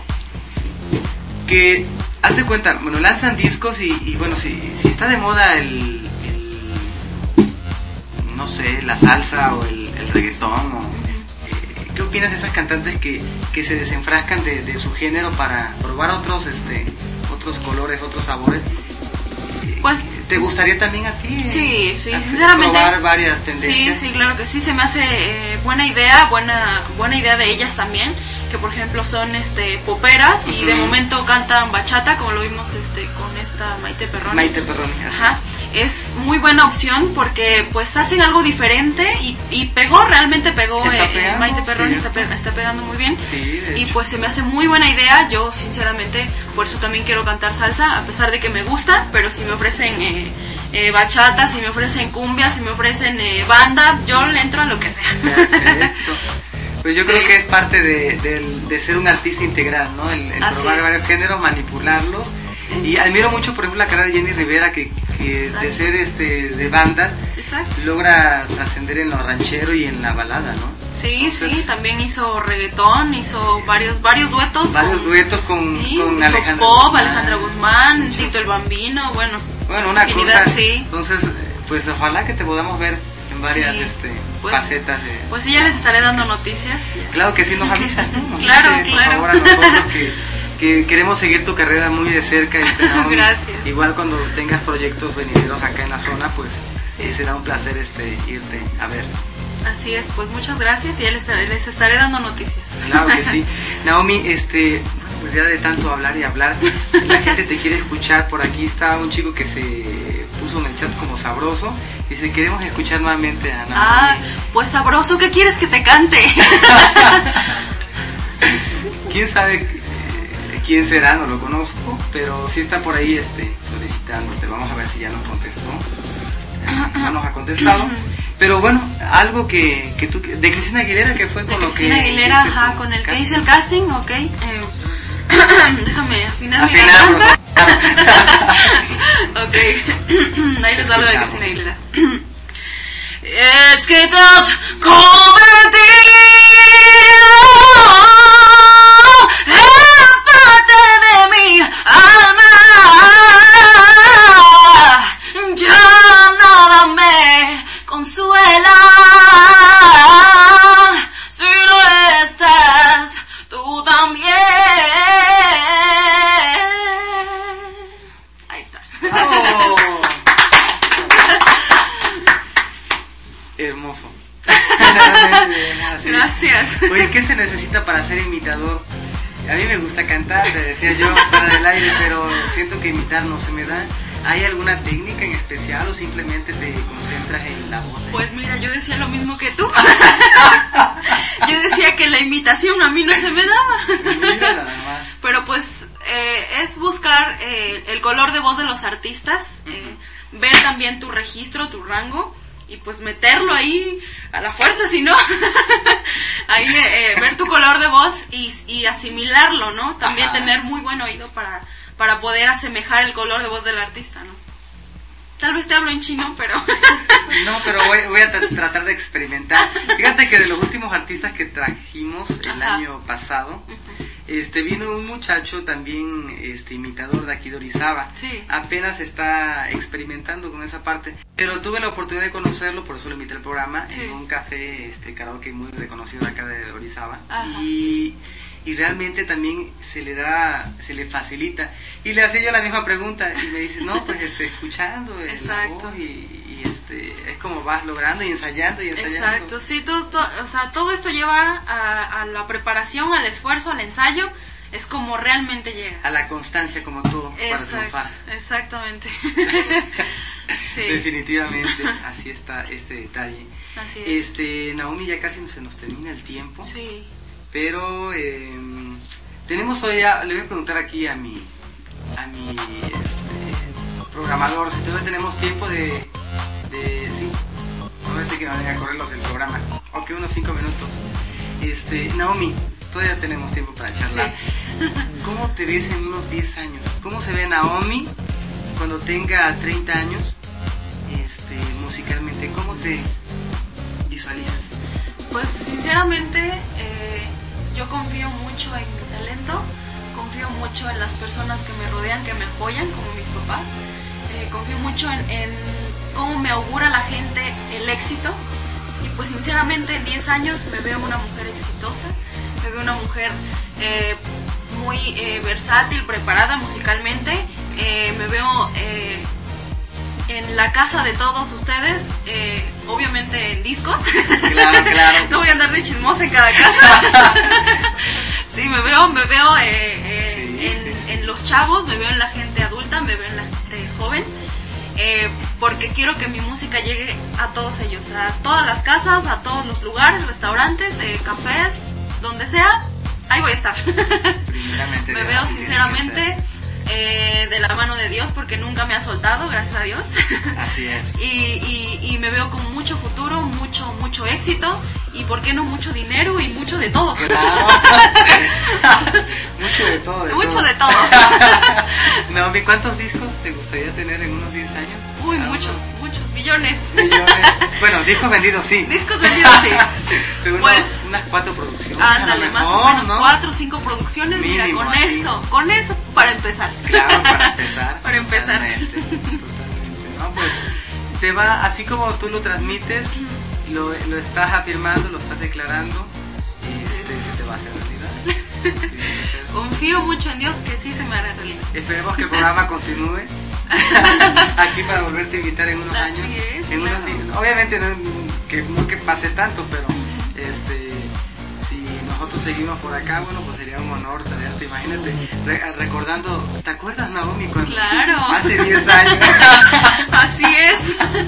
que... haz de cuenta, bueno, lanzan discos y, y bueno, si, si está de moda el, el... no sé, la salsa o el, el reggaetón o... ¿Qué opinas de esas cantantes que, que se desenfrascan de, de su género para probar otros este otros colores, otros sabores? Pues, ¿te gustaría también a ti? Sí, sí, sinceramente. Probar varias tendencias. Sí, sí, claro que sí, se me hace eh, buena idea, buena buena idea de ellas también, que por ejemplo son este poperas, uh-huh, y de momento cantan bachata, como lo vimos este con esta Maite Perroni. Maite Perroni, ajá. es muy buena opción porque pues hacen algo diferente y, y pegó, realmente pegó. Está eh, pegando, Maite Perroni sí. está, pe- está pegando muy bien. Sí, de y hecho. pues se me hace muy buena idea. Yo sinceramente por eso también quiero cantar salsa, a pesar de que me gusta, pero si me ofrecen eh, eh, bachata, si me ofrecen cumbia, si me ofrecen eh, banda, yo le entro a lo que sea. Perfecto. Pues yo Sí. creo que es parte de, de, de ser un artista integral, ¿no? El, el Así probar es. varios géneros, manipularlos. Sí. Y admiro mucho, por ejemplo, la carrera de Jenny Rivera, que, que Exacto. de ser este de banda, Exacto. logra trascender en lo ranchero y en la balada, ¿no? Sí, Entonces, sí, también hizo reggaetón, hizo varios varios duetos. Varios con, duetos con, sí, con hizo Alejandra pop, Guzmán. Alejandra Guzmán, Tito el Bambino, bueno. Bueno, una infinidad, cosa. sí. Entonces, pues ojalá que te podamos ver en varias Sí, este, pues- facetas de... Pues sí, ya les estaré dando noticias. ya. Claro que sí, nos avisan, ¿no? Nos Claro, dice, claro. Por favor, a nosotros que, que queremos seguir tu carrera muy de cerca. Este, ¿no? Gracias. Igual cuando tengas proyectos venideros acá en la zona, pues Sí. eh, será un placer este irte a ver. Así es, pues muchas gracias y ya les estaré, les estaré dando noticias. Claro que sí. Naomi, este, bueno, pues ya de tanto hablar y hablar, la gente te quiere escuchar. Por aquí está un chico que se puso en el chat como sabroso. Dice, queremos escuchar nuevamente a Naomi. Ah, pues sabroso, ¿qué quieres que te cante? ¿Quién sabe eh, quién será? No lo conozco, pero sí está por ahí este, solicitándote. Vamos a ver si ya nos contestó. No nos ha contestado. Pero bueno, algo que, que tú... De Cristina Aguilera, que fue De con lo que... Cristina Aguilera, hiciste ajá, tu con el que casting. hice el casting, ok. Eh, déjame afinar mi Afinarlo, garganta. ¿no? Ok, ahí les hablo de Escuchamos. Cristina Aguilera. Es que te has convertido en parte de mi alma. Ya nada me consuela si no estás tú también. Ahí está. ¡Oh! Hermoso. Así. Gracias. Oye, ¿qué se necesita para ser imitador? A mí me gusta cantar, te decía yo, para el aire, pero siento que imitar no se me da. ¿Hay alguna técnica en especial o simplemente te concentras en la voz? Pues mira, yo decía lo mismo que tú. Yo decía que la imitación a mí no se me daba. Mira nada más. Pero pues eh, es buscar eh, el color de voz de los artistas, eh, ver también tu registro, tu rango, y pues meterlo ahí a la fuerza, si no, ahí eh, ver tu color de voz y, y asimilarlo, ¿no? También Ajá. tener muy buen oído para, para poder asemejar el color de voz del artista, ¿no? Tal vez te hablo en chino, pero... No, pero voy, voy a tra- tratar de experimentar. Fíjate que de los últimos artistas que trajimos el Ajá. año pasado, este vino un muchacho también este imitador de aquí de Orizaba. Sí. Apenas está experimentando con esa parte, pero tuve la oportunidad de conocerlo, por eso lo invité al programa, Sí. en un café este karaoke muy reconocido de acá de Orizaba. Ajá. Y y realmente también se le da, se le facilita. Y le hacía yo la misma pregunta y me dice, no, pues este, escuchando el Exacto. y, y este, es como vas logrando y ensayando y ensayando. Exacto, sí, todo, todo, o sea, todo esto lleva a, a la preparación, al esfuerzo, al ensayo, es como realmente llega. A la constancia como todo para Exacto, triunfar. exactamente. Sí, Definitivamente, así está este detalle. así es. Este, Naomi, ya casi se nos termina el tiempo. Sí, Pero eh, tenemos hoy, a- le voy a preguntar aquí a mi, a mi este, programador si todavía tenemos tiempo de, de sí, no me sé que me vayan a correrlos el programa, ok, unos cinco minutos. Este, Naomi, todavía tenemos tiempo para charlar. Sí. ¿Cómo te ves en unos diez años? ¿Cómo se ve Naomi cuando tenga treinta años, este, musicalmente? ¿Cómo te visualizas? Pues sinceramente eh, yo confío mucho en mi talento, confío mucho en las personas que me rodean, que me apoyan, como mis papás, eh, confío mucho en, en cómo me augura la gente el éxito, y pues sinceramente en diez años me veo una mujer exitosa, me veo una mujer eh, muy eh, versátil, preparada musicalmente, eh, me veo... Eh, en la casa de todos ustedes, eh, obviamente en discos. Claro, claro. No voy a andar de chismosa en cada casa. Sí, me veo, me veo eh, eh, Sí, en, sí, sí. en los chavos, me veo en la gente adulta, me veo en la gente joven. Eh, porque quiero que mi música llegue a todos ellos, a todas las casas, a todos los lugares, restaurantes, eh, cafés, donde sea, ahí voy a estar. Me veo sinceramente eh, de la mano de Dios, porque nunca me ha soltado, gracias a Dios. Así es. y, y, y me veo con mucho futuro, mucho, mucho éxito, y por qué no mucho dinero y mucho de todo. Claro. mucho de todo. De mucho todo. de todo. Naomi, ¿cuántos discos te gustaría tener en unos diez años? Uy, ah, muchos, no. muchos, millones. Millones. Bueno, discos vendidos sí. Discos vendidos sí. Pero pues, unas, unas cuatro producciones. Ándale, más o menos, ¿no? Cuatro o cinco producciones. Mínimo, mira, con así. eso, con eso para empezar. Claro, para empezar. para empezar. Totalmente, totalmente. No, pues te va, así como tú lo transmites, lo, lo estás afirmando, lo estás declarando, y este, se te va a hacer realidad. Confío mucho en Dios que sí se me hará realidad. Esperemos que el programa continúe aquí para volverte a invitar en unos Así años. Es, en claro. unos, obviamente no que, no que pase tanto, pero este, si nosotros seguimos por acá, bueno, pues sería un honor tenerte. Imagínate, re, recordando, ¿te acuerdas, Naomi? Cuando claro. Hace diez años. Así es.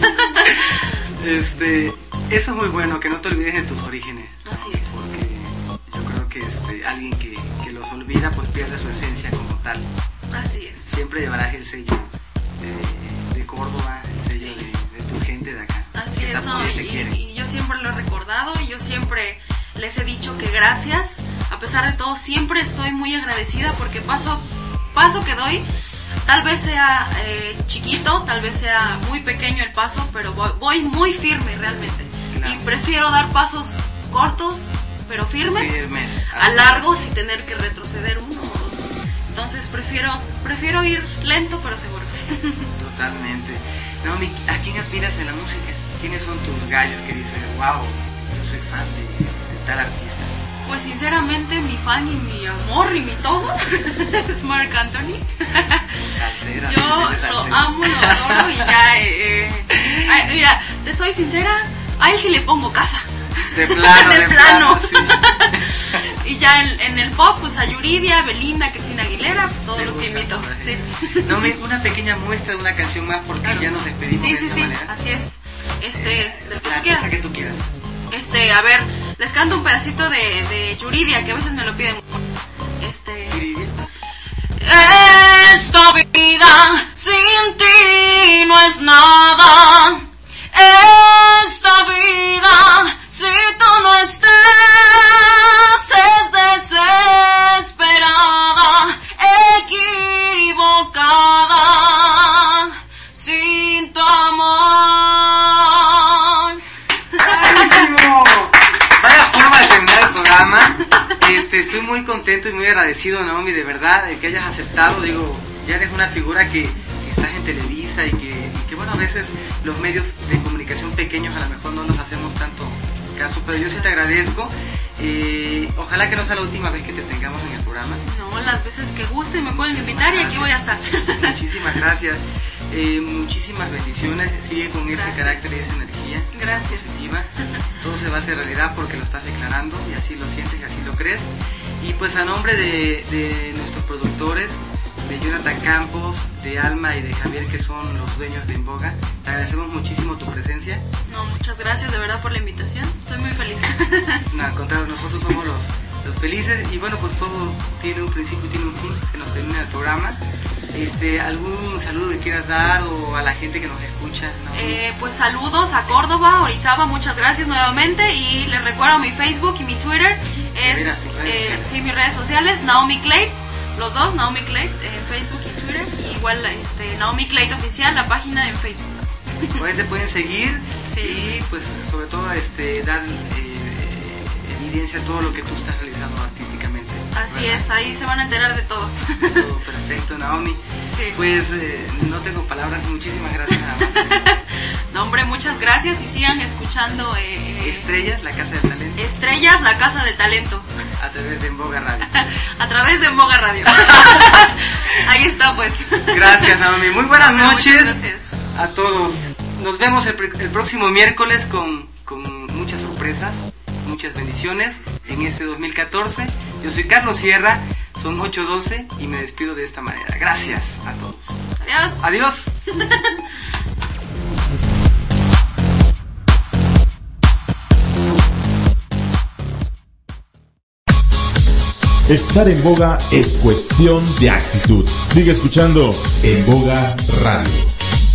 Este, eso es muy bueno, que no te olvides de tus orígenes. Así es. Porque yo creo que este, alguien que, que los olvida, pues pierde su esencia como tal. Así es. Siempre llevarás el sello de, de Córdoba, el sello sí. de, de tu gente de acá. Así es, no, y, y yo siempre lo he recordado, y yo siempre les he dicho que gracias, a pesar de todo, siempre estoy muy agradecida, porque paso, paso que doy, tal vez sea eh, chiquito, tal vez sea muy pequeño el paso, pero voy, voy muy firme realmente. Claro. Y prefiero dar pasos cortos, pero firmes, firmes a largos y tener que retroceder uno o dos. Entonces prefiero, prefiero ir lento pero seguro. Totalmente. Naomi, ¿a quién admiras en la música? ¿Quiénes son tus gallos que dices, wow, yo soy fan de, de tal artista? Pues sinceramente mi fan y mi amor y mi todo es Marc Anthony. Salsera, yo salsera, lo salsera. amo, lo adoro y ya, eh, eh, ay, mira, te soy sincera, a él sí le pongo casa. De plano, de, de plano. plano sí. Y ya en, en el pop, pues a Yuridia, Belinda, Cristina Aguilera, pues todos los que invito. Sí. No, una pequeña muestra de una canción más, porque claro. ya nos despedimos. Sí, de sí, esta sí, manera. así es. Este, eh, del que la tú quieras. que tú quieras. Este, a ver, les canto un pedacito de, de Yuridia, que a veces me lo piden. Este. Esta vida sin ti no es nada. Esta vida, si tú no estés, es desesperada, equivocada, sin tu amor. ¡Buenísimo! Vaya forma de terminar el programa. Este, estoy muy contento y muy agradecido, Naomi, de verdad, de que hayas aceptado. Digo, ya eres una figura que, que estás en Televisa y que, y que, bueno, a veces los medios de comunicación pequeños a lo mejor no nos hacemos tanto caso, pero yo sí te agradezco. Eh, ojalá que no sea la última vez que te tengamos en el programa. No, las veces que guste me pueden invitar y aquí voy a estar. Muchísimas gracias. Eh, muchísimas bendiciones. Sigue con ese gracias. carácter y esa energía gracias. positiva. Todo se va a hacer realidad porque lo estás declarando y así lo sientes y así lo crees. Y pues a nombre de, de nuestros productores, de Jonathan Campos, de Alma y de Javier, que son los dueños de En Boga, te agradecemos muchísimo tu presencia. No, muchas gracias de verdad por la invitación. Estoy muy feliz. No, al contrario, nosotros somos los, los felices. Y bueno, pues todo tiene un principio y tiene un fin. Se nos termina el programa. Este, ¿algún saludo que quieras dar o a la gente que nos escucha? ¿No? Eh, pues saludos a Córdoba, Orizaba, muchas gracias nuevamente. Y les recuerdo mi Facebook y mi Twitter. Es, eh, sí, mis redes sociales, Naomi Clay. Los dos, Naomi Clay, en Facebook y Twitter. Y igual este, Naomi Clay Oficial, la página en Facebook. Pues te pueden seguir sí. y pues sobre todo este, dar eh, evidencia a todo lo que tú estás realizando artísticamente. Así ¿verdad? Es, ahí se van a enterar de todo. Todo perfecto, Naomi. Sí. Pues eh, no tengo palabras, muchísimas gracias nada más. No, hombre, muchas gracias y sigan escuchando eh, Estrellas, la Casa del Talento. Estrellas, la Casa del Talento. A través de En Boga Radio. A través de En Boga Radio. Ahí está, pues. Gracias, Naomi. Muy buenas no, noches gracias. a todos. Nos vemos el, el próximo miércoles con, con muchas sorpresas, muchas bendiciones en este dos mil catorce. Yo soy Carlos Sierra, son ocho doce y me despido de esta manera. Gracias a todos. Adiós. Adiós. Estar en boga es cuestión de actitud. Sigue escuchando En Boga Radio.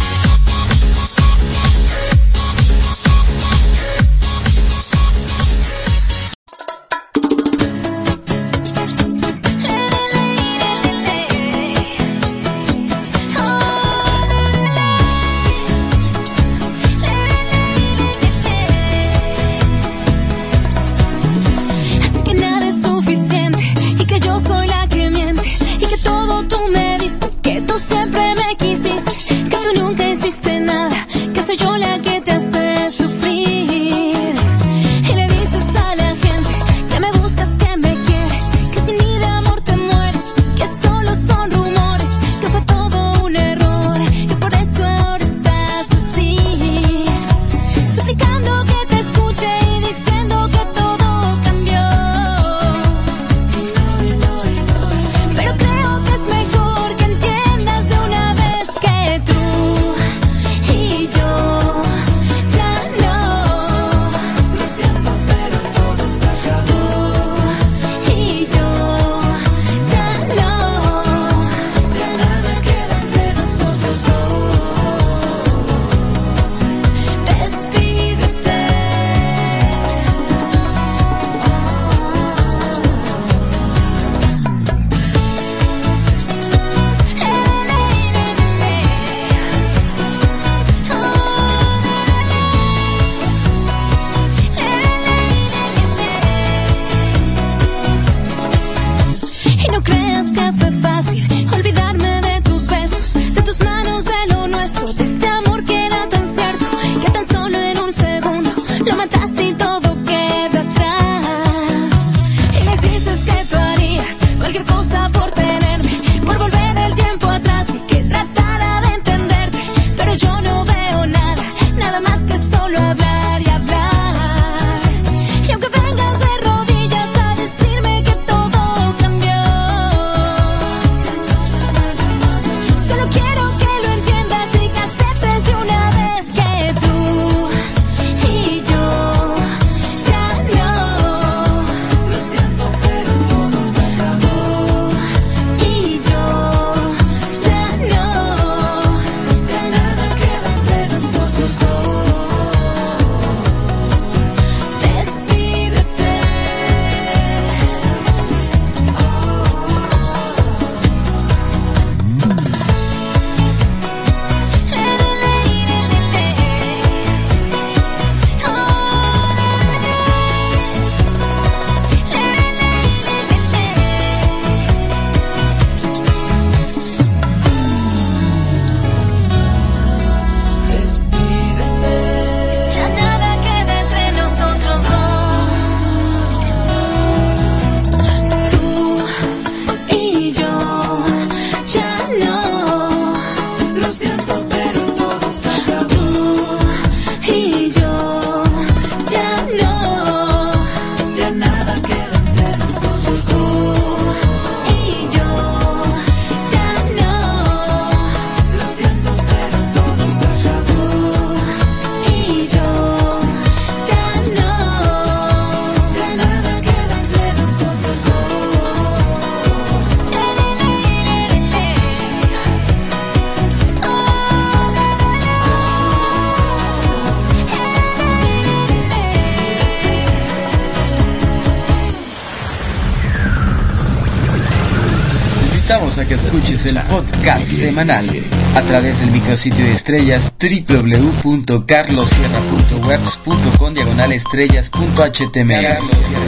A que escuches el podcast semanal a través del micrositio de estrellas w w w punto carlos sierra punto webs punto com diagonal estrellas punto h t m l.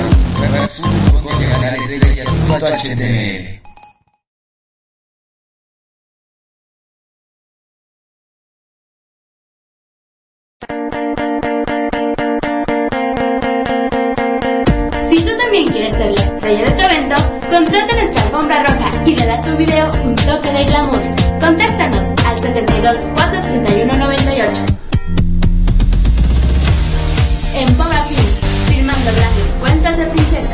Si tú también quieres ser la estrella de tu evento, contrata nuestra alfombra roja y dale a tu video un toque de glamour. Contáctanos al setenta y dos, cuatrocientos treinta y uno, noventa y ocho. En Boga Films, filmando grandes cuentas de princesas.